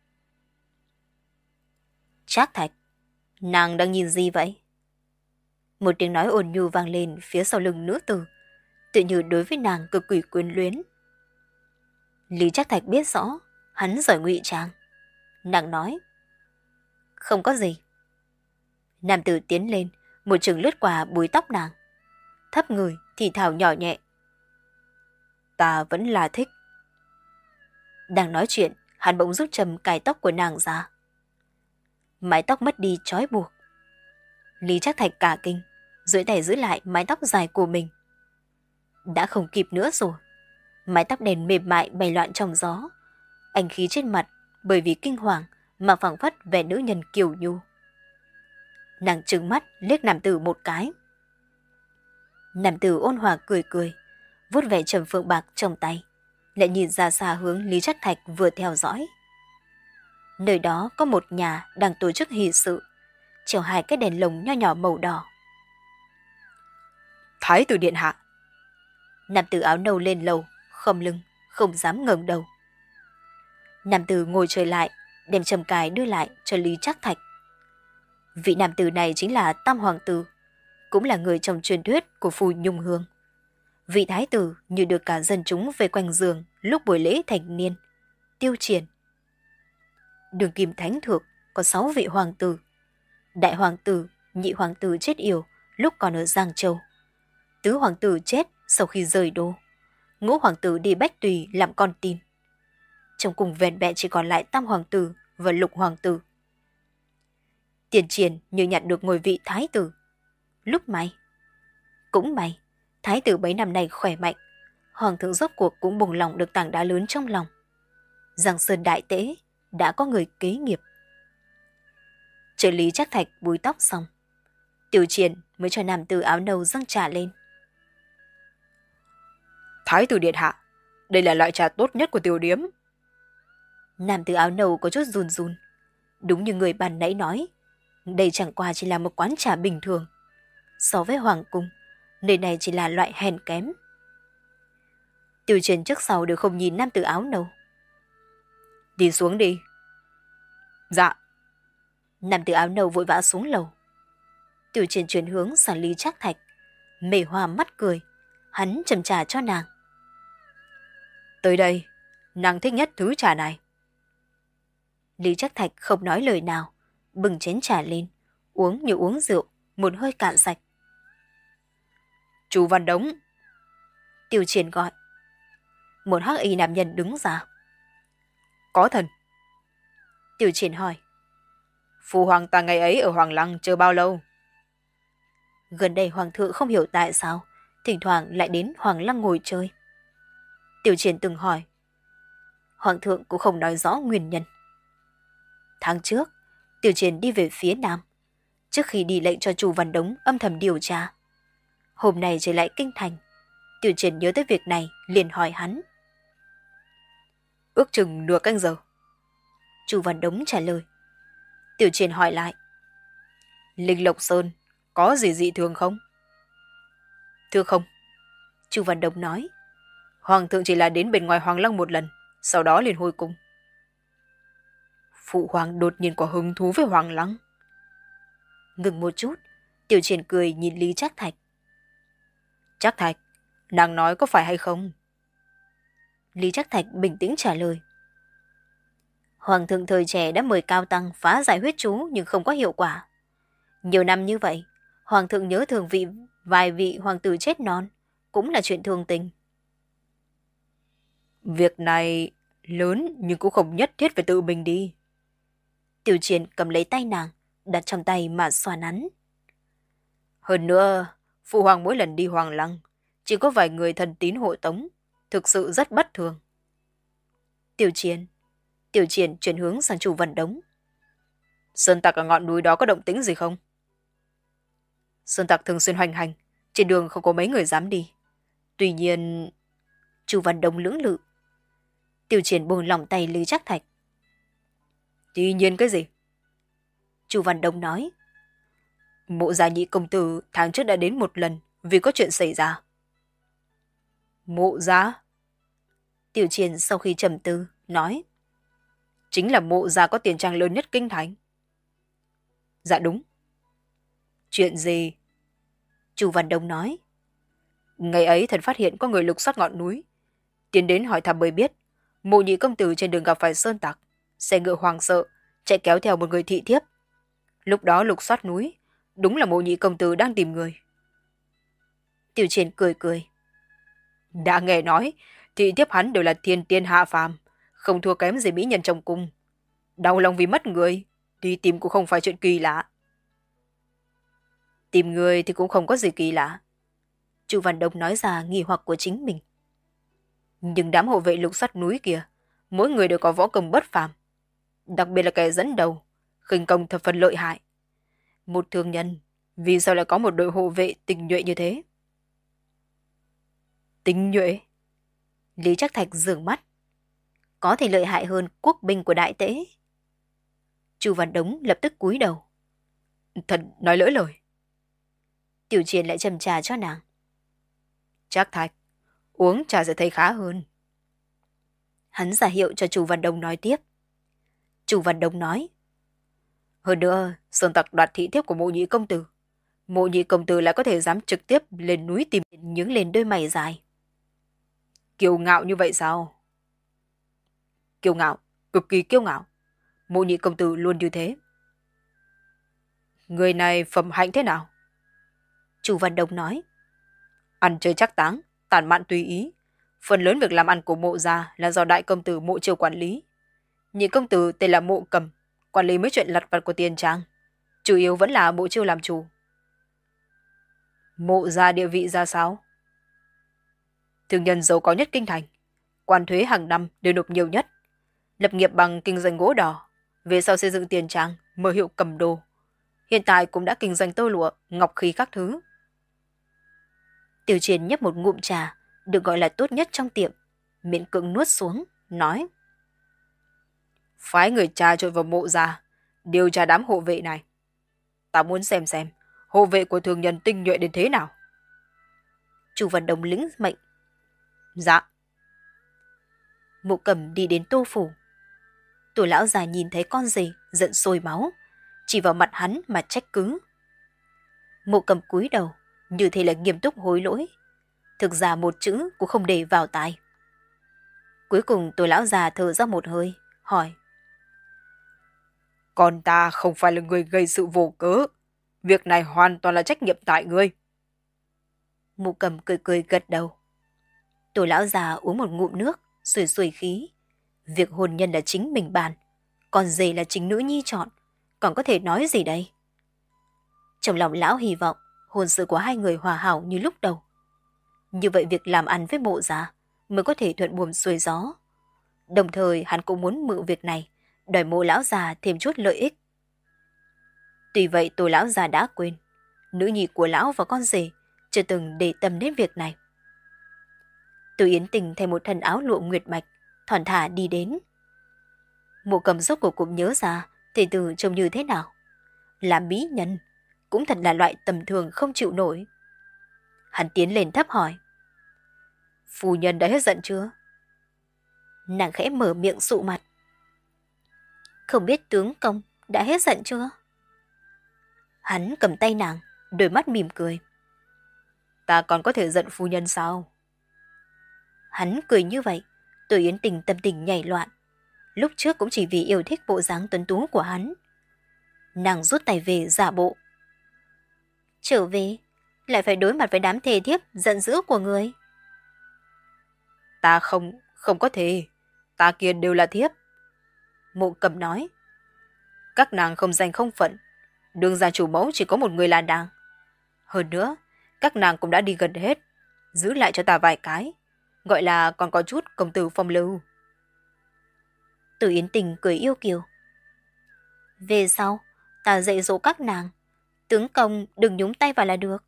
Trác Thạch, nàng đang nhìn gì vậy? Một tiếng nói ôn nhu vang lên phía sau lưng nữ tử, tự như đối với nàng cực kỳ quyến luyến. Lý Trác Thạch biết rõ, hắn giỏi ngụy trang. Nàng nói, không có gì. Nam tử tiến lên, một chừng lướt qua búi tóc nàng. Thấp người thì thào nhỏ nhẹ. Ta vẫn là thích. Đang nói chuyện, hắn bỗng rút châm cài tóc của nàng ra. Mái tóc mất đi trói buộc. Lý Trác Thạch cả kinh, duỗi tay giữ lại mái tóc dài của mình. Đã không kịp nữa rồi. Mái tóc đen mềm mại bay loạn trong gió. Anh khí trên mặt bởi vì kinh hoàng mà phảng phất vẻ nữ nhân kiều nhu. Nàng trừng mắt liếc nam tử một cái. Nam tử ôn hòa cười cười, vuốt vẻ trầm phượng bạc trong tay, lại nhìn ra xa hướng Lý Trác Thạch vừa theo dõi. Nơi đó có một nhà đang tổ chức hỷ sự, treo hai cái đèn lồng nho nhỏ màu đỏ. Thái tử điện hạ. Nam tử áo nâu lên lầu, khom lưng, không dám ngẩng đầu. Nam tử ngồi trở lại, đem trầm cài đưa lại cho Lý Trác Thạch. Vị nam tử này chính là Tam Hoàng tử, cũng là người trong truyền thuyết của Phù Nhung Hương. Vị thái tử như được cả dân chúng về quanh giường lúc buổi lễ thành niên, Tiêu Triển. Đường kim thánh thượng có sáu vị hoàng tử. Đại hoàng tử, nhị hoàng tử chết yểu lúc còn ở Giang Châu. Tứ hoàng tử chết sau khi rời đô. Ngũ hoàng tử đi Bách Tùy làm con tin. Trong cùng vẹn vẹn chỉ còn lại Tam hoàng tử và Lục hoàng tử. Tiền Triển như nhận được ngôi vị thái tử. Lúc may, cũng may, thái tử bấy năm nay khỏe mạnh. Hoàng thượng rốt cuộc cũng bùng lòng được tảng đá lớn trong lòng. Giang Sơn đại tế đã có người kế nghiệp. Trợ lý Trác Thạch búi tóc xong, Tiểu Triển mới cho nam tử áo nâu dâng trà lên. Thái tử điện hạ, đây là loại trà tốt nhất của tiểu điếm. Nam tử áo nâu có chút run run. Đúng như người ban nãy nói, đây chẳng qua chỉ là một quán trà bình thường. So với hoàng cung, nơi này chỉ là loại hèn kém. Tiểu Triển trước sau đều không nhìn nam tử áo nâu. Đi xuống đi. Dạ. Nam tử áo nâu vội vã xuống lầu. Tiểu Triển chuyển hướng sang Lý Trác Thạch, mê hoa mắt cười, hắn châm trà cho nàng. Tới đây, nàng thích nhất thứ trà này. Lý Trác Thạch không nói lời nào, bưng chén trà lên, uống như uống rượu, một hơi cạn sạch. Chu Văn Đống. Tiểu Triển gọi. Một hắc y nam nhân đứng ra. Có thần. Tiểu Triển hỏi. Phụ hoàng ta ngày ấy ở Hoàng Lăng chờ bao lâu? Gần đây hoàng thượng không hiểu tại sao, thỉnh thoảng lại đến Hoàng Lăng ngồi chơi. Tiểu Triển từng hỏi. Hoàng thượng cũng không nói rõ nguyên nhân. Tháng trước, Tiểu Triển đi về phía nam, trước khi đi lệnh cho Chu Văn Đống âm thầm điều tra. Hôm nay trở lại kinh thành, Tiểu Triển nhớ tới việc này liền hỏi hắn. Ước chừng nửa canh giờ. Chu Văn Đống trả lời. Tiểu Triển hỏi lại. Linh Lộc Sơn có gì dị thường không? Thưa không. Chu Văn Đống nói. Hoàng thượng chỉ là đến bên ngoài Hoàng Lăng một lần, sau đó liền hồi cung. Phụ hoàng đột nhiên có hứng thú với Hoàng Lăng. Ngừng một chút, Tiểu Triển cười nhìn Lý Trác Thạch. Trác Thạch, nàng nói có phải hay không? Lý Trác Thạch bình tĩnh trả lời. Hoàng thượng thời trẻ đã mời cao tăng phá giải huyết chú nhưng không có hiệu quả. Nhiều năm như vậy, Hoàng thượng nhớ thường vị vài vị hoàng tử chết non, cũng là chuyện thường tình. Việc này lớn nhưng cũng không nhất thiết phải tự mình đi. Tiểu Triển cầm lấy tay nàng, đặt trong tay mà xoa nắn. Hơn nữa, phụ hoàng mỗi lần đi Hoàng Lăng, chỉ có vài người thân tín hộ tống, thực sự rất bất thường. Tiểu Triển, Tiểu Triển chuyển hướng sang Chu Văn Đống. Sơn tặc ở ngọn núi đó có động tĩnh gì không? Sơn tặc thường xuyên hoành hành, trên đường không có mấy người dám đi. Tuy nhiên... Chu Văn Đống lưỡng lự. Tiểu Triển buông lỏng tay Lý Trác Thạch. Tuy nhiên cái gì? Chu Văn Đống nói. Mộ gia nhị công tử tháng trước đã đến một lần vì có chuyện xảy ra. Mộ gia? Tiểu Triển sau khi trầm tư, nói. Chính là mộ gia có tiền trang lớn nhất kinh thành. Dạ đúng. Chuyện gì? Chu Văn Đống nói. Ngày ấy thần phát hiện có người lục soát ngọn núi. Tiến đến hỏi thăm mới biết, mộ nhị công tử trên đường gặp phải sơn tặc, xe ngựa hoang sợ, chạy kéo theo một người thị thiếp. Lúc đó lục soát núi, đúng là mộ nhị công tử đang tìm người. Tiểu Triển cười cười. Đã nghe nói, thị thiếp hắn đều là thiên tiên hạ phàm, không thua kém gì mỹ nhân trong cung. Đau lòng vì mất người, đi tìm cũng không phải chuyện kỳ lạ. Tìm người thì cũng không có gì kỳ lạ. Chu Văn Đống nói ra nghi hoặc của chính mình. Nhưng đám hộ vệ lục soát núi kia, mỗi người đều có võ công bất phàm. Đặc biệt là kẻ dẫn đầu, khinh công thập phần lợi hại. Một thương nhân, vì sao lại có một đội hộ vệ tinh nhuệ như thế? Tinh nhuệ? Lý Trác Thạch giương mắt. Có thể lợi hại hơn quốc binh của đại tế. Chu Văn Đống lập tức cúi đầu. Thật nói lỡ lời. Tiểu Triển lại châm trà cho nàng. Trác Thạch, uống trà sẽ thấy khá hơn. Hắn ra hiệu cho Chu Văn Đông nói tiếp. Chu Văn Đông nói. Hơn nữa, sơn tặc đoạt thị thiếp của Mộ Nhị công tử. Mộ Nhị công tử lại có thể dám trực tiếp lên núi tìm. Nhướng lên đôi mày dài. Kiêu ngạo như vậy sao? Kiêu ngạo, cực kỳ kiêu ngạo. Mộ Nhị công tử luôn như thế. Người này phẩm hạnh thế nào? Chu Văn Đông nói. Ăn chơi chắc táng, tàn mạn tùy ý. Phần lớn việc làm ăn của Mộ gia là do đại công tử Mộ Chiêu quản lý. Nhị công tử tên là Mộ Cầm, quản lý mấy chuyện lặt vặt của tiền trang. Chủ yếu vẫn là Mộ Chiêu làm chủ. Mộ gia địa vị ra sao? Thương nhân giàu có nhất kinh thành. Quan thuế hàng năm đều nộp nhiều nhất. Lập nghiệp bằng kinh doanh gỗ đỏ. Về sau xây dựng tiền trang, mở hiệu Cầm Đồ. Hiện tại cũng đã kinh doanh tơ lụa, ngọc khí các thứ. Tiểu Truyền nhấp một ngụm trà, được gọi là tốt nhất trong tiệm. Miễn cưỡng nuốt xuống, nói. Phái người tra trộn vào Mộ gia, điều tra đám hộ vệ này. Ta muốn xem xem, hộ vệ của thương nhân tinh nhuệ đến thế nào. Chu Văn Đông lĩnh mệnh. Dạ. Mộ Cầm đi đến Tô phủ. Tổ lão già nhìn thấy con rể, giận sôi máu, chỉ vào mặt hắn mà trách cứ. Mộ Cầm cúi đầu, như thế là nghiêm túc hối lỗi. Thực ra một chữ cũng không để vào tai. Cuối cùng tổ lão già thở ra một hơi, hỏi. Còn ta không phải là người gây sự vô cớ. Việc này hoàn toàn là trách nhiệm tại ngươi. Mộ Cầm cười cười gật đầu. Tổ lão già uống một ngụm nước, sủi sủi khí. Việc hôn nhân là chính mình bàn, còn rể là chính nữ nhi chọn, còn có thể nói gì đây? Trong lòng lão hy vọng hôn sự của hai người hòa hảo như lúc đầu. Như vậy việc làm ăn với Mộ gia mới có thể thuận buồm xuôi gió. Đồng thời hắn cũng muốn mượn việc này đòi Mộ lão già thêm chút lợi ích. Tuy vậy tổ lão già đã quên, nữ nhi của lão và con rể chưa từng để tâm đến việc này. Từ Yến Tình thay một thân áo lụa nguyệt bạch, thon thả đi đến. Mộ Cầm rốt cuộc cũng nhớ ra thầy tử trông như thế nào. Là mỹ nhân, cũng thật là loại tầm thường không chịu nổi. Hắn tiến lên thấp hỏi. Phu nhân đã hết giận chưa? Nàng khẽ mở miệng sụ mặt. Không biết tướng công đã hết giận chưa? Hắn cầm tay nàng, đôi mắt mỉm cười. Ta còn có thể giận phu nhân sao? Hắn cười như vậy, Từ Yến Tình tâm tình nhảy loạn. Lúc trước cũng chỉ vì yêu thích bộ dáng tuấn tú của hắn. Nàng rút tay về giả bộ. Trở về, lại phải đối mặt với đám thề thiếp giận dữ của người. Ta không, không có thể. Ta kia đều là thiếp. Mộ Cầm nói. Các nàng không danh không phận. Đường gia chủ mẫu chỉ có một người là nàng. Hơn nữa, các nàng cũng đã đi gần hết. Giữ lại cho ta vài cái. Gọi là còn có chút công tử phong lưu. Từ Yến Tình cười yêu kiều. Về sau, ta dạy dỗ các nàng. Tướng công đừng nhúng tay vào là được.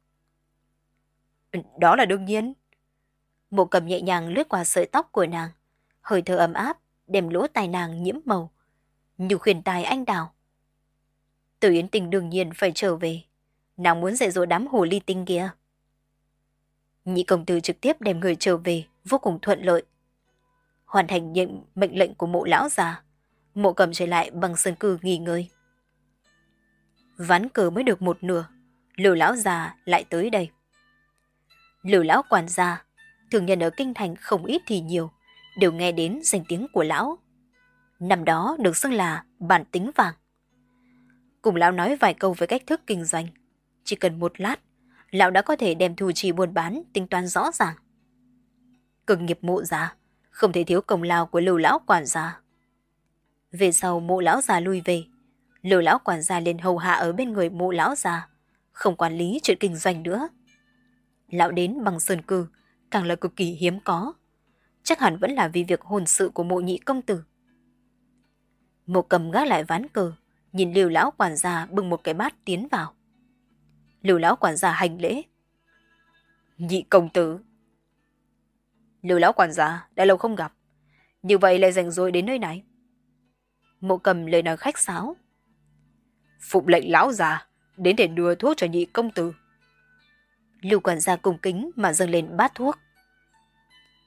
Đó là đương nhiên. Mộ Cầm nhẹ nhàng lướt qua sợi tóc của nàng. Hơi thở ấm áp, đem lỗ tai nàng nhiễm màu. Như khuyên tai anh đào. Từ Yến Tình đương nhiên phải trở về. Nàng muốn dạy dỗ đám hồ ly tinh kia. Nhị công tử trực tiếp đem người trở về, vô cùng thuận lợi. Hoàn thành nhận mệnh lệnh của Mộ lão già, Mộ Cầm trở lại bằng sân cư nghỉ ngơi. Ván cờ mới được một nửa, Lưu lão già lại tới đây. Lưu lão quản gia, thường nhân ở kinh thành không ít thì nhiều, đều nghe đến danh tiếng của lão. Năm đó được xưng là bản tính vàng. Cùng lão nói vài câu về cách thức kinh doanh, chỉ cần một lát, lão đã có thể đem thu chi buôn bán tính toán rõ ràng. Cực nghiệp Mộ gia không thể thiếu công lao của Lưu lão quản gia. Về sau Mộ lão già lui về, Lưu lão quản gia liền hầu hạ ở bên người Mộ lão già, không quản lý chuyện kinh doanh nữa. Lão đến bằng sơn cư càng là cực kỳ hiếm có, chắc hẳn vẫn là vì việc hôn sự của Mộ nhị công tử. Mộ Cầm gác lại ván cờ, nhìn Lưu lão quản gia bưng một cái bát tiến vào. Lưu lão quản gia hành lễ. Nhị công tử. Lưu lão quản gia đã lâu không gặp, như vậy lại rảnh rỗi đến nơi này. Mộ Cầm lời nói khách sáo. Phụng lệnh lão già đến để đưa thuốc cho nhị công tử. Lưu quản gia cung kính mà dâng lên bát thuốc.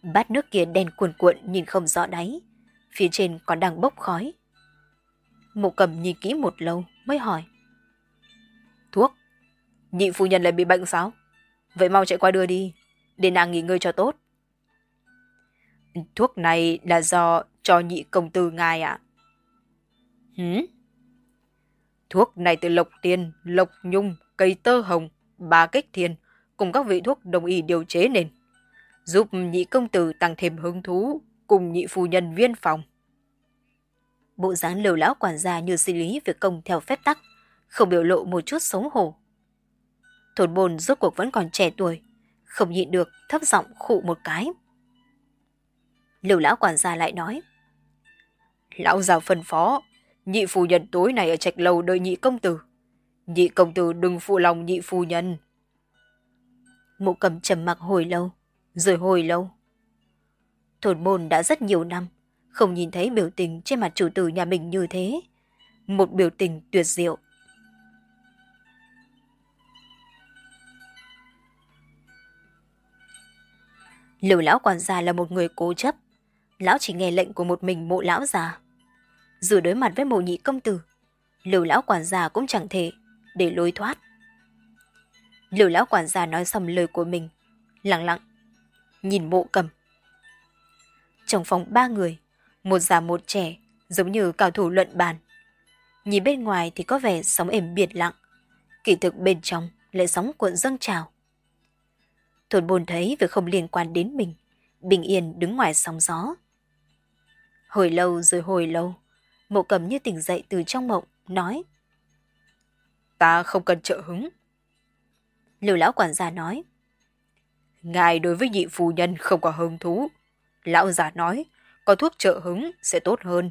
Bát nước kia đen cuồn cuộn nhìn không rõ đáy, phía trên còn đang bốc khói. Mộ Cầm nhìn kỹ một lâu mới hỏi. Thuốc? Nhị phu nhân lại bị bệnh sao? Vậy mau chạy qua đưa đi, để nàng nghỉ ngơi cho tốt. Thuốc này là do cho nhị công tử ngài ạ. À? Hử? Thuốc này từ Lộc Tiên, Lộc Nhung, cây tơ hồng, ba kích thiên cùng các vị thuốc đồng y điều chế nên, giúp nhị công tử tăng thêm hứng thú cùng nhị phu nhân viên phòng. Bộ dáng Lầu lão quản gia như xử lý việc công theo phép tắc, không biểu lộ một chút xấu hổ. Thôn Bồn rốt cuộc vẫn còn trẻ tuổi, không nhịn được thấp giọng khụ một cái. Lầu lão quản gia lại nói. Lão già phân phó, nhị phu nhân tối này ở trạch lầu đợi nhị công tử. Nhị công tử đừng phụ lòng nhị phu nhân. Mộ Cầm trầm mặc hồi lâu, rồi hồi lâu. Thôn Bồn đã rất nhiều năm, không nhìn thấy biểu tình trên mặt chủ tử nhà mình như thế. Một biểu tình tuyệt diệu. Lầu lão quản gia là một người cố chấp. Lão chỉ nghe lệnh của một mình Mộ lão già. Dù đối mặt với Mộ nhị công tử, Lầu lão quản gia cũng chẳng thể để lối thoát. Lầu lão quản gia nói xong lời của mình, lặng lặng nhìn Mộ Cầm. Trong phòng ba người, một già một trẻ, giống như cao thủ luận bàn. Nhìn bên ngoài thì có vẻ sóng êm biệt lặng, kỳ thực bên trong lại sóng cuộn dâng trào. Thôn Bồn thấy việc không liên quan đến mình, bình yên đứng ngoài sóng gió. Hồi lâu rồi hồi lâu, Mộ Cầm như tỉnh dậy từ trong mộng, nói. Ta không cần trợ hứng. Lầu lão quản gia nói. Ngài đối với nhị phu nhân không có hứng thú. Lão già nói, có thuốc trợ hứng sẽ tốt hơn.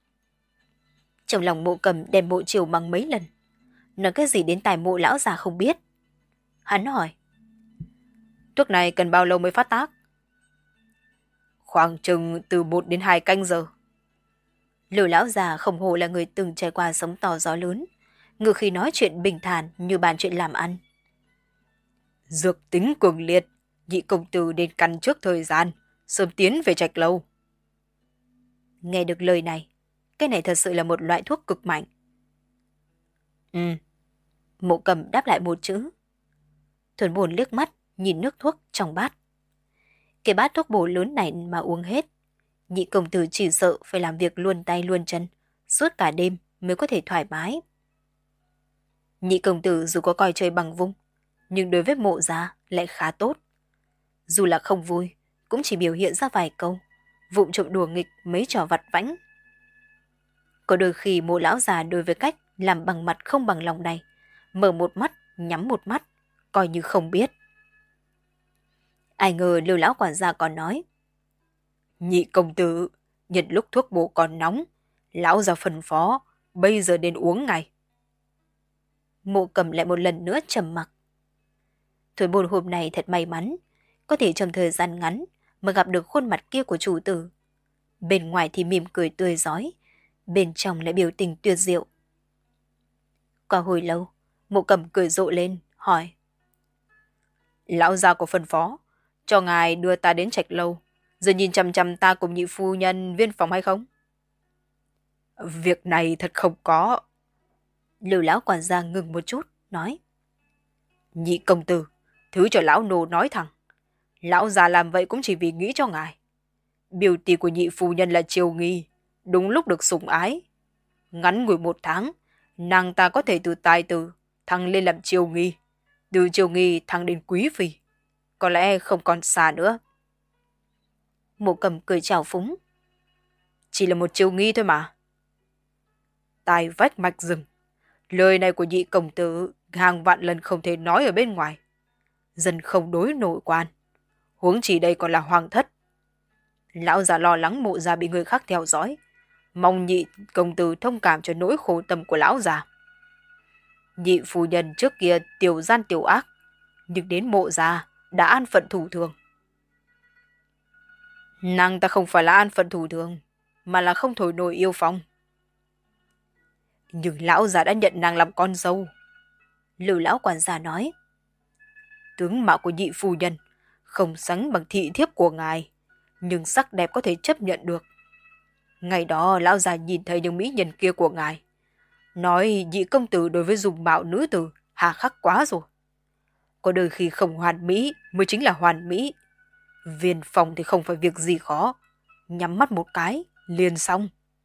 Trong lòng Mộ Cầm đem Mộ Triều mắng mấy lần. Nói cái gì đến tài Mộ lão già không biết. Hắn hỏi. Thuốc này cần bao lâu mới phát tác? Khoảng chừng từ một đến hai canh giờ. Lầu lão già không hồ là người từng trải qua sóng to gió lớn, ngược khi nói chuyện bình thản như bàn chuyện làm ăn. Dược tính cường liệt, nhị công tử nên căn trước thời gian, sớm tiến về trạch lâu. Nghe được lời này, cái này thật sự là một loại thuốc cực mạnh. Ừ. Mộ Cầm đáp lại một chữ. Thuần Bồn liếc mắt nhìn nước thuốc trong bát. Cái bát thuốc bổ lớn này mà uống hết, nhị công tử chỉ sợ phải làm việc luôn tay luôn chân, suốt cả đêm mới có thể thoải mái. Nhị công tử dù có coi chơi bằng vung, nhưng đối với Mộ gia lại khá tốt. Dù là không vui, cũng chỉ biểu hiện ra vài câu, vụng trộm đùa nghịch mấy trò vặt vãnh. Có đôi khi Mộ lão già đối với cách làm bằng mặt không bằng lòng này, mở một mắt, nhắm một mắt, coi như không biết. Ai ngờ Lưu lão quản gia còn nói. Nhị công tử, nhận lúc thuốc bổ còn nóng, lão già phân phó, bây giờ nên uống ngay. Mộ Cầm lại một lần nữa trầm mặc. Thuần Bồn hôm nay thật may mắn, có thể trong thời gian ngắn mà gặp được khuôn mặt kia của chủ tử. Bên ngoài thì mỉm cười tươi rói, bên trong lại biểu tình tuyệt diệu. Qua hồi lâu, Mộ Cầm cười rộ lên, hỏi. Lão gia có phân phó, cho ngài đưa ta đến trạch lâu, rồi nhìn chằm chằm ta cùng nhị phu nhân viên phòng hay không? Việc này thật không có. Lưu lão quản gia ngừng một chút, nói. Nhị công tử, thứ cho lão nô nói thẳng. Lão già làm vậy cũng chỉ vì nghĩ cho ngài. Biểu tỷ của nhị phu nhân là Triều Nghi, đúng lúc được sủng ái. Ngắn ngủi một tháng, nàng ta có thể từ tài tử thăng lên làm Triều Nghi, từ Triều Nghi thăng đến quý phi. Có lẽ không còn xa nữa. Mộ Cầm cười trào phúng. Chỉ là một Triều Nghi thôi mà. Tai vách mạch rừng. Lời này của nhị công tử hàng vạn lần không thể nói ở bên ngoài. Dân không đối nội quan. Huống chỉ đây còn là hoàng thất. Lão già lo lắng Mộ gia bị người khác theo dõi. Mong nhị công tử thông cảm cho nỗi khổ tâm của lão già. Nhị phu nhân trước kia tiểu gian tiểu ác, nhưng đến Mộ gia đã an phận thủ thường. Nàng ta không phải là an phận thủ thường, mà là không thổi nổi yêu phong. Nhưng lão già đã nhận nàng làm con dâu. Lưu lão quản gia nói. Tướng mạo của nhị phu nhân không sánh bằng thị thiếp của ngài. nhưng sắc đẹp có thể chấp nhận được. Ngày đó lão già nhìn thấy những mỹ nhân kia của ngài, nói nhị công tử đối với dùng mạo nữ tử hà khắc quá rồi. Có đôi khi không hoàn mỹ mới chính là hoàn mỹ. Viên phòng thì không phải việc gì khó, nhắm mắt một cái liền xong.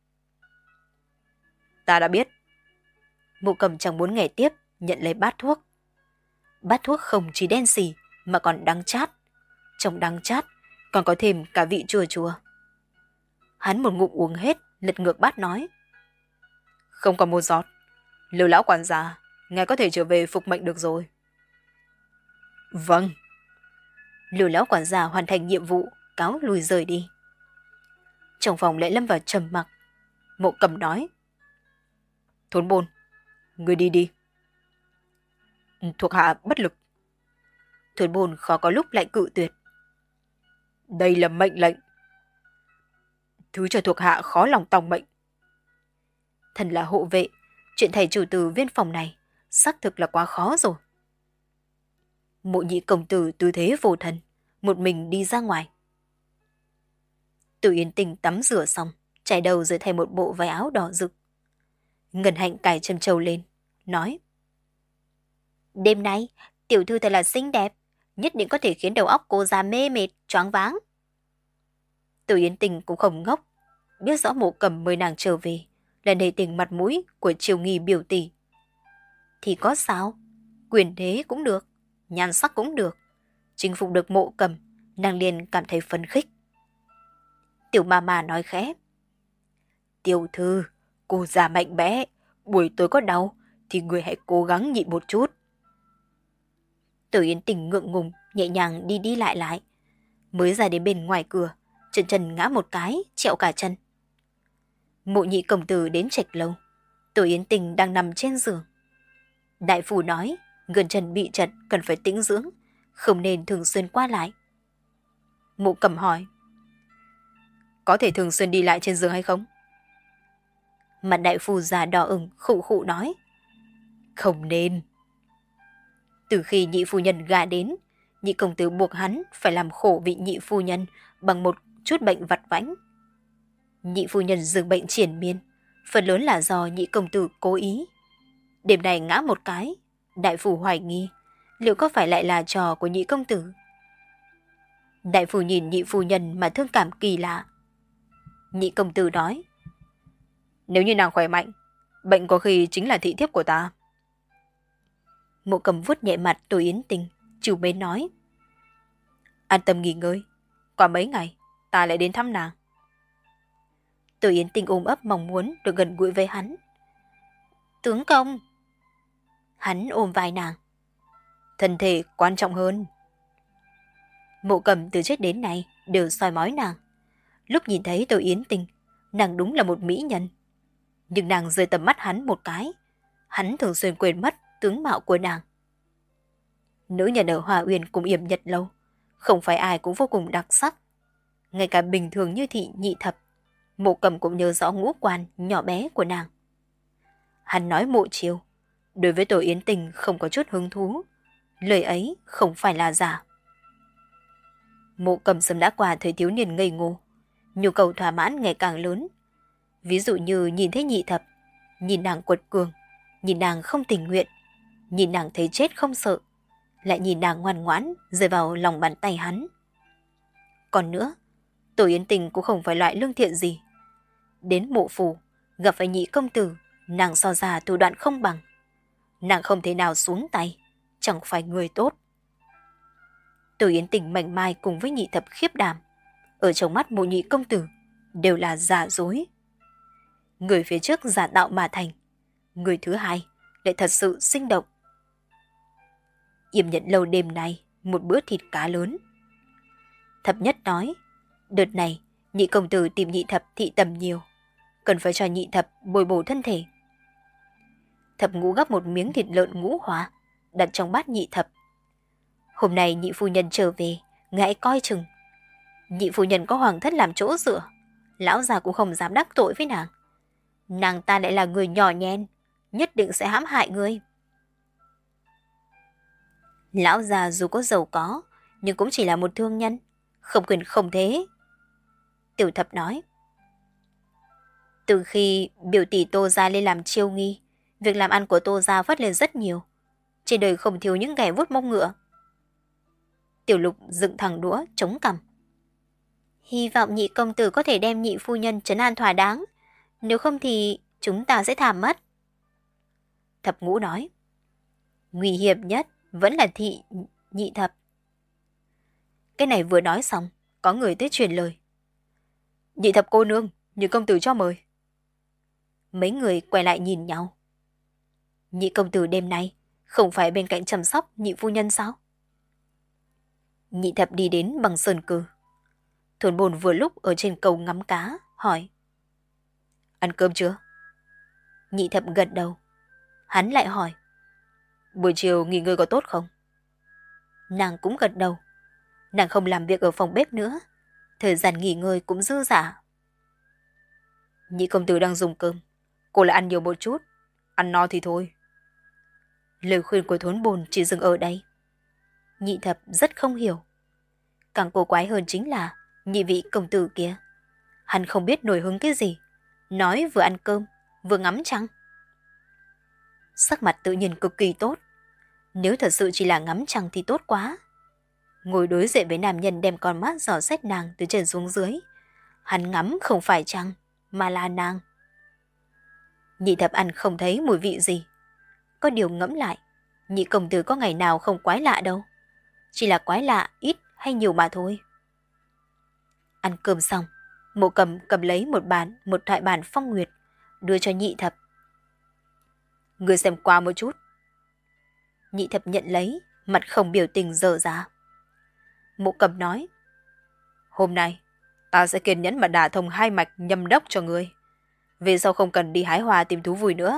Ta đã biết. Mộ Cầm chẳng muốn nghe tiếp, nhận lấy bát thuốc. Bát thuốc không chỉ đen xì mà còn đắng chát. Trong đắng chát còn có thêm cả vị chua chua. Hắn một ngụm uống hết, lật ngược bát nói: Không còn một giọt. Lưu lão quản gia, ngài có thể trở về phục mệnh được rồi. Vâng. Lưu lão quản gia hoàn thành nhiệm vụ, cáo lùi rời đi. Trong phòng lại lâm vào trầm mặc. Mộ Cầm nói: Thốn Bôn, người đi đi. Thuộc hạ bất lực. Thốn Bôn khó có lúc lại cự tuyệt. Đây là mệnh lệnh. Thứ cho thuộc hạ khó lòng tòng mệnh. Thần là hộ vệ, chuyện thầy chủ tử viên phòng này xác thực là quá khó rồi. Mộ nhị công tử tư thế vô thần, một mình đi ra ngoài. Từ Yến Tình tắm rửa xong, trải đầu rồi thay một bộ váy áo đỏ rực. Ngân Hạnh cài châm trầu lên, nói: Đêm nay, tiểu thư thật là xinh đẹp, nhất định có thể khiến đầu óc cô già mê mệt, choáng váng. Từ Yến Tình cũng không ngốc, biết rõ Mộ Cầm mời nàng trở về là nể tình mặt mũi của Triều Nghi biểu tỷ. Thì có sao, quyền thế cũng được, nhan sắc cũng được, chinh phục được Mộ Cầm, nàng liền cảm thấy phấn khích. Tiểu ma ma nói khẽ: Tiểu thư, cô già mạnh mẽ, buổi tối có đau thì người hãy cố gắng nhịn một chút. Từ Yến Tình ngượng ngùng, nhẹ nhàng đi đi lại lại. Mới ra đến bên ngoài cửa, chân chân ngã một cái, trẹo cả chân. Mộ nhị công tử đến trạch lâu. Từ Yến Tình đang nằm trên giường. Đại phu nói, gần chân bị chật cần phải tĩnh dưỡng, không nên thường xuyên qua lại. Mộ Cầm hỏi: Có thể thường xuyên đi lại trên giường hay không? Mặt đại phu già đỏ ửng, khụ khụ nói: Không nên. Từ khi nhị phu nhân gả đến, nhị công tử buộc hắn phải làm khổ vị nhị phu nhân bằng một chút bệnh vặt vãnh. Nhị phu nhân dường bệnh triển miên, phần lớn là do nhị công tử cố ý. Đêm này ngã một cái, đại phu hoài nghi liệu có phải lại là trò của nhị công tử. Đại phu nhìn nhị phu nhân mà thương cảm kỳ lạ. Nhị công tử nói: Nếu như nàng khỏe mạnh, bệnh có khi chính là thị thiếp của ta. Mộ Cầm vuốt nhẹ mặt Tô Yến Tình, chủ mến nói: An tâm nghỉ ngơi, qua mấy ngày ta lại đến thăm nàng. Tô Yến Tình ôm ấp mong muốn được gần gũi với hắn. Tướng công. Hắn ôm vai nàng: Thân thể quan trọng hơn. Mộ Cầm từ trước đến nay đều soi mói nàng. Lúc nhìn thấy Tô Yến Tình, nàng đúng là một mỹ nhân. Nhưng nàng rời tầm mắt hắn một cái, hắn thường xuyên quên mất tướng mạo của nàng. Nữ nhân ở Hòa Uyên cùng Yểm Nhật lâu, không phải ai cũng vô cùng đặc sắc. Ngay cả bình thường như thị nhị thập, Mộ Cầm cũng nhớ rõ ngũ quan nhỏ bé của nàng. Hắn nói Mộ Chiêu đối với Tô Yến Tình không có chút hứng thú, lời ấy không phải là giả. Mộ Cầm sớm đã qua thời thiếu niên ngây ngô, nhu cầu thỏa mãn ngày càng lớn. Ví dụ như nhìn thấy nhị thập, nhìn nàng quật cường, nhìn nàng không tình nguyện, nhìn nàng thấy chết không sợ, lại nhìn nàng ngoan ngoãn rơi vào lòng bàn tay hắn. Còn nữa, Tô Yến Tình cũng không phải loại lương thiện gì. Đến Mộ phủ, gặp phải nhị công tử, nàng so ra thủ đoạn không bằng. Nàng không thể nào xuống tay, chẳng phải người tốt. Tô Yến Tình mảnh mai cùng với nhị thập khiếp đảm, ở trong mắt Mộ nhị công tử đều là giả dối. Người phía trước giả tạo mà thành, người thứ hai lại thật sự sinh động. Yểm Nhật lâu đêm nay một bữa thịt cá lớn. Thập Nhất nói, đợt này nhị công tử tìm nhị thập thị tầm nhiều, cần phải cho nhị thập bồi bổ thân thể. Thập Ngũ gắp một miếng thịt lợn ngũ hóa, đặt trong bát nhị thập. Hôm nay nhị phu nhân trở về, ngài coi chừng. Nhị phu nhân có hoàng thất làm chỗ dựa, lão già cũng không dám đắc tội với nàng. Nàng ta lại là người nhỏ nhen, nhất định sẽ hãm hại ngươi. Lão già dù có giàu có, nhưng cũng chỉ là một thương nhân, không quyền không thế. Tiểu Thập nói. Từ khi biểu tỷ Tô Gia lên làm chiêu nghi, việc làm ăn của Tô Gia vất lên rất nhiều. Trên đời không thiếu những kẻ vuốt mông ngựa. Tiểu Lục dựng thẳng đũa, chống cằm. Hy vọng nhị công tử có thể đem nhị phu nhân trấn an thỏa đáng. Nếu không thì chúng ta sẽ thảm mất. Thập Ngũ nói. Nguy hiểm nhất vẫn là thị nhị thập. Cái này vừa nói xong, có người tới truyền lời. Nhị thập cô nương, nhị công tử cho mời. Mấy người quay lại nhìn nhau. Nhị công tử đêm nay không phải bên cạnh chăm sóc nhị phu nhân sao? Nhị thập đi đến bằng sơn cư. Thôn bồn vừa lúc ở trên cầu ngắm cá, hỏi. Ăn cơm chưa? Nhị thập gật đầu. Hắn lại hỏi. Buổi chiều nghỉ ngơi có tốt không? Nàng cũng gật đầu. Nàng không làm việc ở phòng bếp nữa. Thời gian nghỉ ngơi cũng dư dả. Nhị công tử đang dùng cơm. Cô lại ăn nhiều một chút. Ăn no thì thôi. Lời khuyên của thốn bồn chỉ dừng ở đây. Nhị thập rất không hiểu. Càng cổ quái hơn chính là nhị vị công tử kia. Hắn không biết nổi hứng cái gì. Nói vừa ăn cơm, vừa ngắm trăng. Sắc mặt tự nhiên cực kỳ tốt. Nếu thật sự chỉ là ngắm trăng thì tốt quá. Ngồi đối diện với nam nhân đem con mắt dò xét nàng từ trên xuống dưới. Hắn ngắm không phải trăng, mà là nàng. Nhị thập ăn không thấy mùi vị gì. Có điều ngẫm lại, nhị công tử có ngày nào không quái lạ đâu. Chỉ là quái lạ ít hay nhiều mà thôi. Ăn cơm xong, Mộ Cầm cầm lấy một bản, một thoại bản phong nguyệt, đưa cho nhị thập. Ngươi xem qua một chút. Nhị thập nhận lấy, mặt không biểu tình dở ra. Mộ Cầm nói. Hôm nay, ta sẽ kiên nhẫn mà đả thông hai mạch nhâm đốc cho ngươi. Về sau không cần đi hái hoa tìm thú vui nữa.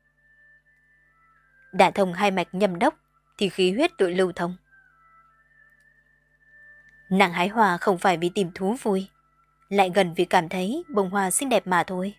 Đả thông hai mạch nhâm đốc thì khí huyết tự lưu thông. Nàng hái hoa không phải vì tìm thú vui, lại gần vì cảm thấy bông hoa xinh đẹp mà thôi.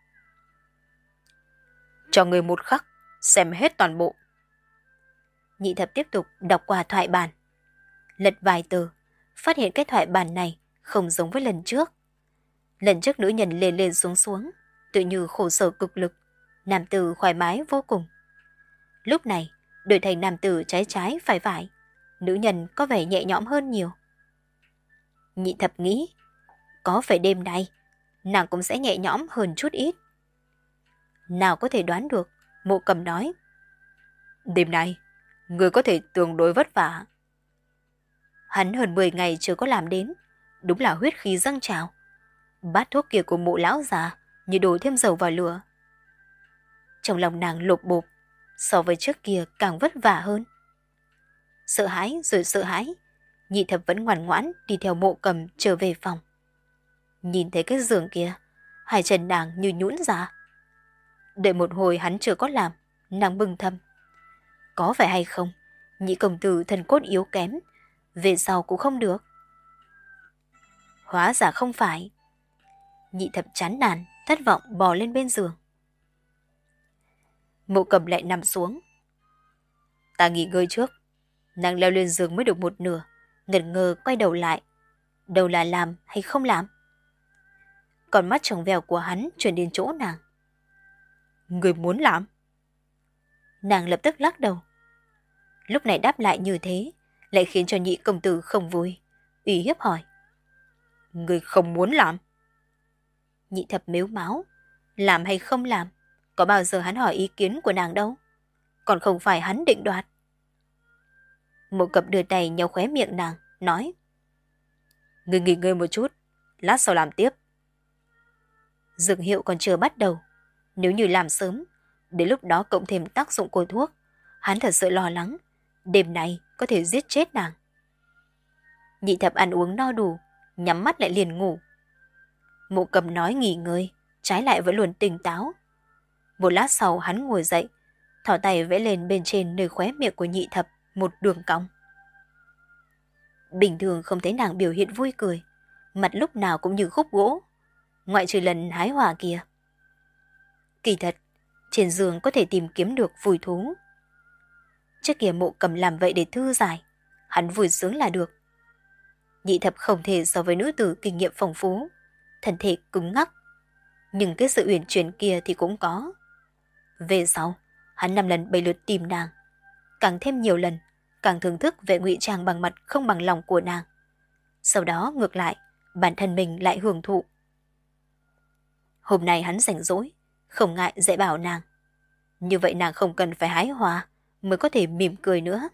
Cho người một khắc, xem hết toàn bộ. Nhị thập tiếp tục đọc qua thoại bản. Lật vài tờ, phát hiện cái thoại bản này không giống với lần trước. Lần trước nữ nhân lên lên xuống xuống, tự như khổ sở cực lực, nam tử thoải mái vô cùng. Lúc này, đổi thành nam tử trái trái phải phải, nữ nhân có vẻ nhẹ nhõm hơn nhiều. Nhị thập nghĩ, có phải đêm nay, nàng cũng sẽ nhẹ nhõm hơn chút ít. Nào có thể đoán được, Mộ Cầm nói. Đêm nay, người có thể tương đối vất vả. Hắn hơn mười ngày chưa có làm đến, đúng là huyết khí dâng trào. Bát thuốc kia của Mộ lão già như đổ thêm dầu vào lửa. Trong lòng nàng lột bột, so với trước kia càng vất vả hơn. Sợ hãi rồi sợ hãi, nhị thập vẫn ngoan ngoãn đi theo Mộ Cầm trở về phòng. Nhìn thấy cái giường kia, hai chân nàng như nhũn ra. Đợi một hồi hắn chưa có làm, nàng bừng thầm. Có phải hay không, nhị công tử thần cốt yếu kém, về sau cũng không được. Hóa ra không phải. Nhị thập chán nản, thất vọng bò lên bên giường. Mộ Cầm lại nằm xuống. Ta nghỉ ngơi trước. Nàng leo lên giường mới được một nửa, ngẩn ngơ quay đầu lại. Đầu là làm hay không làm? Còn mắt tròng vèo của hắn chuyển đến chỗ nàng. Người muốn làm? Nàng lập tức lắc đầu. Lúc này đáp lại như thế, lại khiến cho nhị công tử không vui, ủy hiếp hỏi. Người không muốn làm? Nhị thập mếu máo. Làm hay không làm, có bao giờ hắn hỏi ý kiến của nàng đâu. Còn không phải hắn định đoạt. Mộ Cập đưa tay nhéo khóe miệng nàng, nói. Người nghỉ ngơi một chút, lát sau làm tiếp. Dược hiệu còn chưa bắt đầu. Nếu như làm sớm, đến lúc đó cộng thêm tác dụng của thuốc, hắn thật sự lo lắng, đêm nay có thể giết chết nàng. Nhị thập ăn uống no đủ, nhắm mắt lại liền ngủ. Mộ Cầm nói nghỉ ngơi, trái lại vẫn luôn tỉnh táo. Một lát sau hắn ngồi dậy, thỏ tay vẽ lên bên trên nơi khóe miệng của nhị thập một đường cong. Bình thường không thấy nàng biểu hiện vui cười, mặt lúc nào cũng như khúc gỗ, ngoại trừ lần hái hỏa kia. Kỳ thật, trên giường có thể tìm kiếm được vui thú. Trước kia Mộ Cầm làm vậy để thư giải, hắn vui sướng là được. Nhị thập không thể so với nữ tử kinh nghiệm phong phú, thân thể cứng ngắc. Nhưng cái sự uyển chuyển kia thì cũng có. Về sau, hắn năm lần bảy lượt tìm nàng. Càng thêm nhiều lần, càng thưởng thức vẻ ngụy trang bằng mặt không bằng lòng của nàng. Sau đó ngược lại, bản thân mình lại hưởng thụ. Hôm nay hắn rảnh rỗi, không ngại dạy bảo nàng. Như vậy nàng không cần phải hái hoa mới có thể mỉm cười nữa.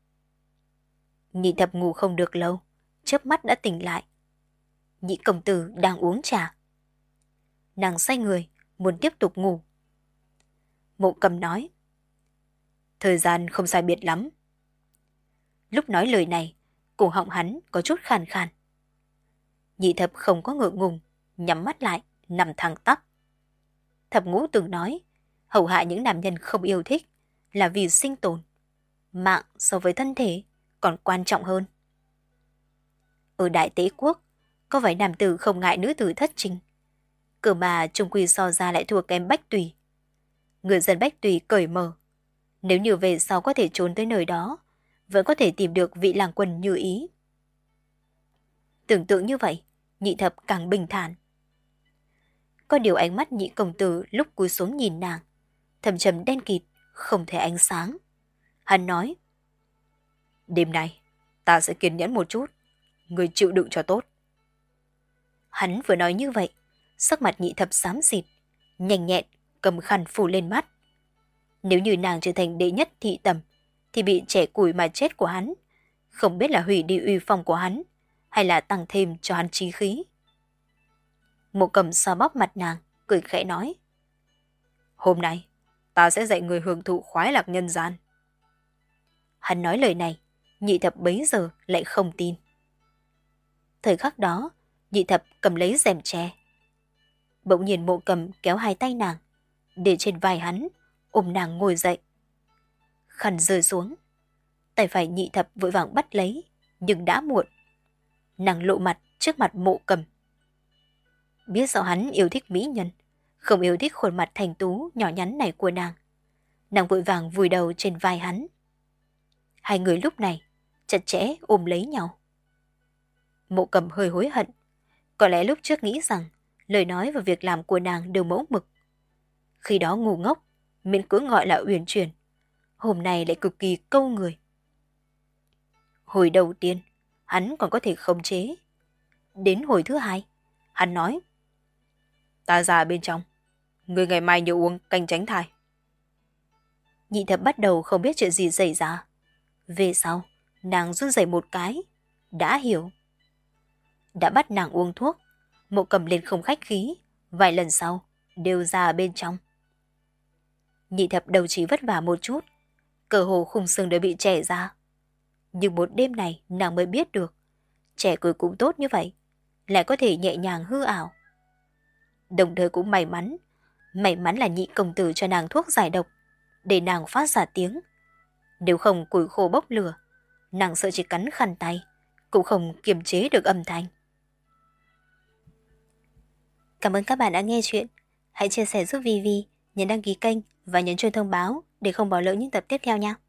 Nhị thập ngủ không được lâu, chớp mắt đã tỉnh lại. Nhị công tử đang uống trà. Nàng xoay người, muốn tiếp tục ngủ. Mộ Cầm nói, thời gian không sai biệt lắm. Lúc nói lời này, cổ họng hắn có chút khàn khàn. Nhị thập không có ngượng ngùng, nhắm mắt lại, nằm thẳng tắp. Thập ngũ từng nói, hầu hạ những nam nhân không yêu thích là vì sinh tồn. Mạng so với thân thể còn quan trọng hơn. Ở Đại Tế Quốc, có vài nam tử không ngại nữ tử thất trình. Cơ mà trung quy so ra lại thua kém Bách Tùy. Người dân Bách Tùy cởi mở. Nếu như về sau có thể trốn tới nơi đó, vẫn có thể tìm được vị làng quân như ý. Tưởng tượng như vậy, nhị thập càng bình thản. Có điều ánh mắt nhị công tử lúc cúi xuống nhìn nàng, thầm trầm đen kịt, không thể ánh sáng. Hắn nói, đêm nay, ta sẽ kiên nhẫn một chút, người chịu đựng cho tốt. Hắn vừa nói như vậy, sắc mặt nhị thập xám xịt, nhanh nhẹn, cầm khăn phủ lên mắt. Nếu như nàng trở thành đệ nhất thị tầm, thì bị trẻ củi mà chết của hắn, không biết là hủy đi uy phong của hắn, hay là tăng thêm cho hắn chí khí. Mộ Cầm xoa bóp mặt nàng, cười khẽ nói, hôm nay, ta sẽ dạy người hưởng thụ khoái lạc nhân gian. Hắn nói lời này, nhị thập bấy giờ lại không tin. Thời khắc đó, nhị thập cầm lấy rèm tre. Bỗng nhiên Mộ Cầm kéo hai tay nàng, để trên vai hắn, ôm nàng ngồi dậy. Khăn rơi xuống, tay phải nhị thập vội vàng bắt lấy, nhưng đã muộn. Nàng lộ mặt trước mặt Mộ Cầm. Biết rõ hắn yêu thích mỹ nhân, không yêu thích khuôn mặt thành tú nhỏ nhắn này của nàng. Nàng vội vàng vùi đầu trên vai hắn. Hai người lúc này chặt chẽ ôm lấy nhau. Mộ Cầm hơi hối hận. Có lẽ lúc trước nghĩ rằng lời nói và việc làm của nàng đều mẫu mực. Khi đó ngu ngốc, miễn cưỡng gọi là uyển chuyển. Hôm nay lại cực kỳ câu người. Hồi đầu tiên, hắn còn có thể khống chế. Đến hồi thứ hai, hắn nói, ta già bên trong, người ngày mai nhớ uống canh tránh thai. Nhị thập bắt đầu không biết chuyện gì xảy ra. Về sau, nàng run rẩy một cái, đã hiểu. Đã bắt nàng uống thuốc, Mộ Cầm lên không khách khí, vài lần sau, đều ra bên trong. Nhị thập đầu chỉ vất vả một chút, cơ hồ khung xương đều bị chẻ ra. Nhưng một đêm này nàng mới biết được, trẻ cười cũng tốt như vậy, lại có thể nhẹ nhàng hư ảo. Đồng thời cũng may mắn, may mắn là nhị công tử cho nàng thuốc giải độc, để nàng phát ra tiếng. Nếu không củi khô bốc lửa, nàng sợ chỉ cắn khăn tay, cũng không kiềm chế được âm thanh. Cảm ơn các bạn đã nghe chuyện. Hãy chia sẻ giúp Vivi, nhấn đăng ký kênh và nhấn chuông thông báo để không bỏ lỡ những tập tiếp theo nha.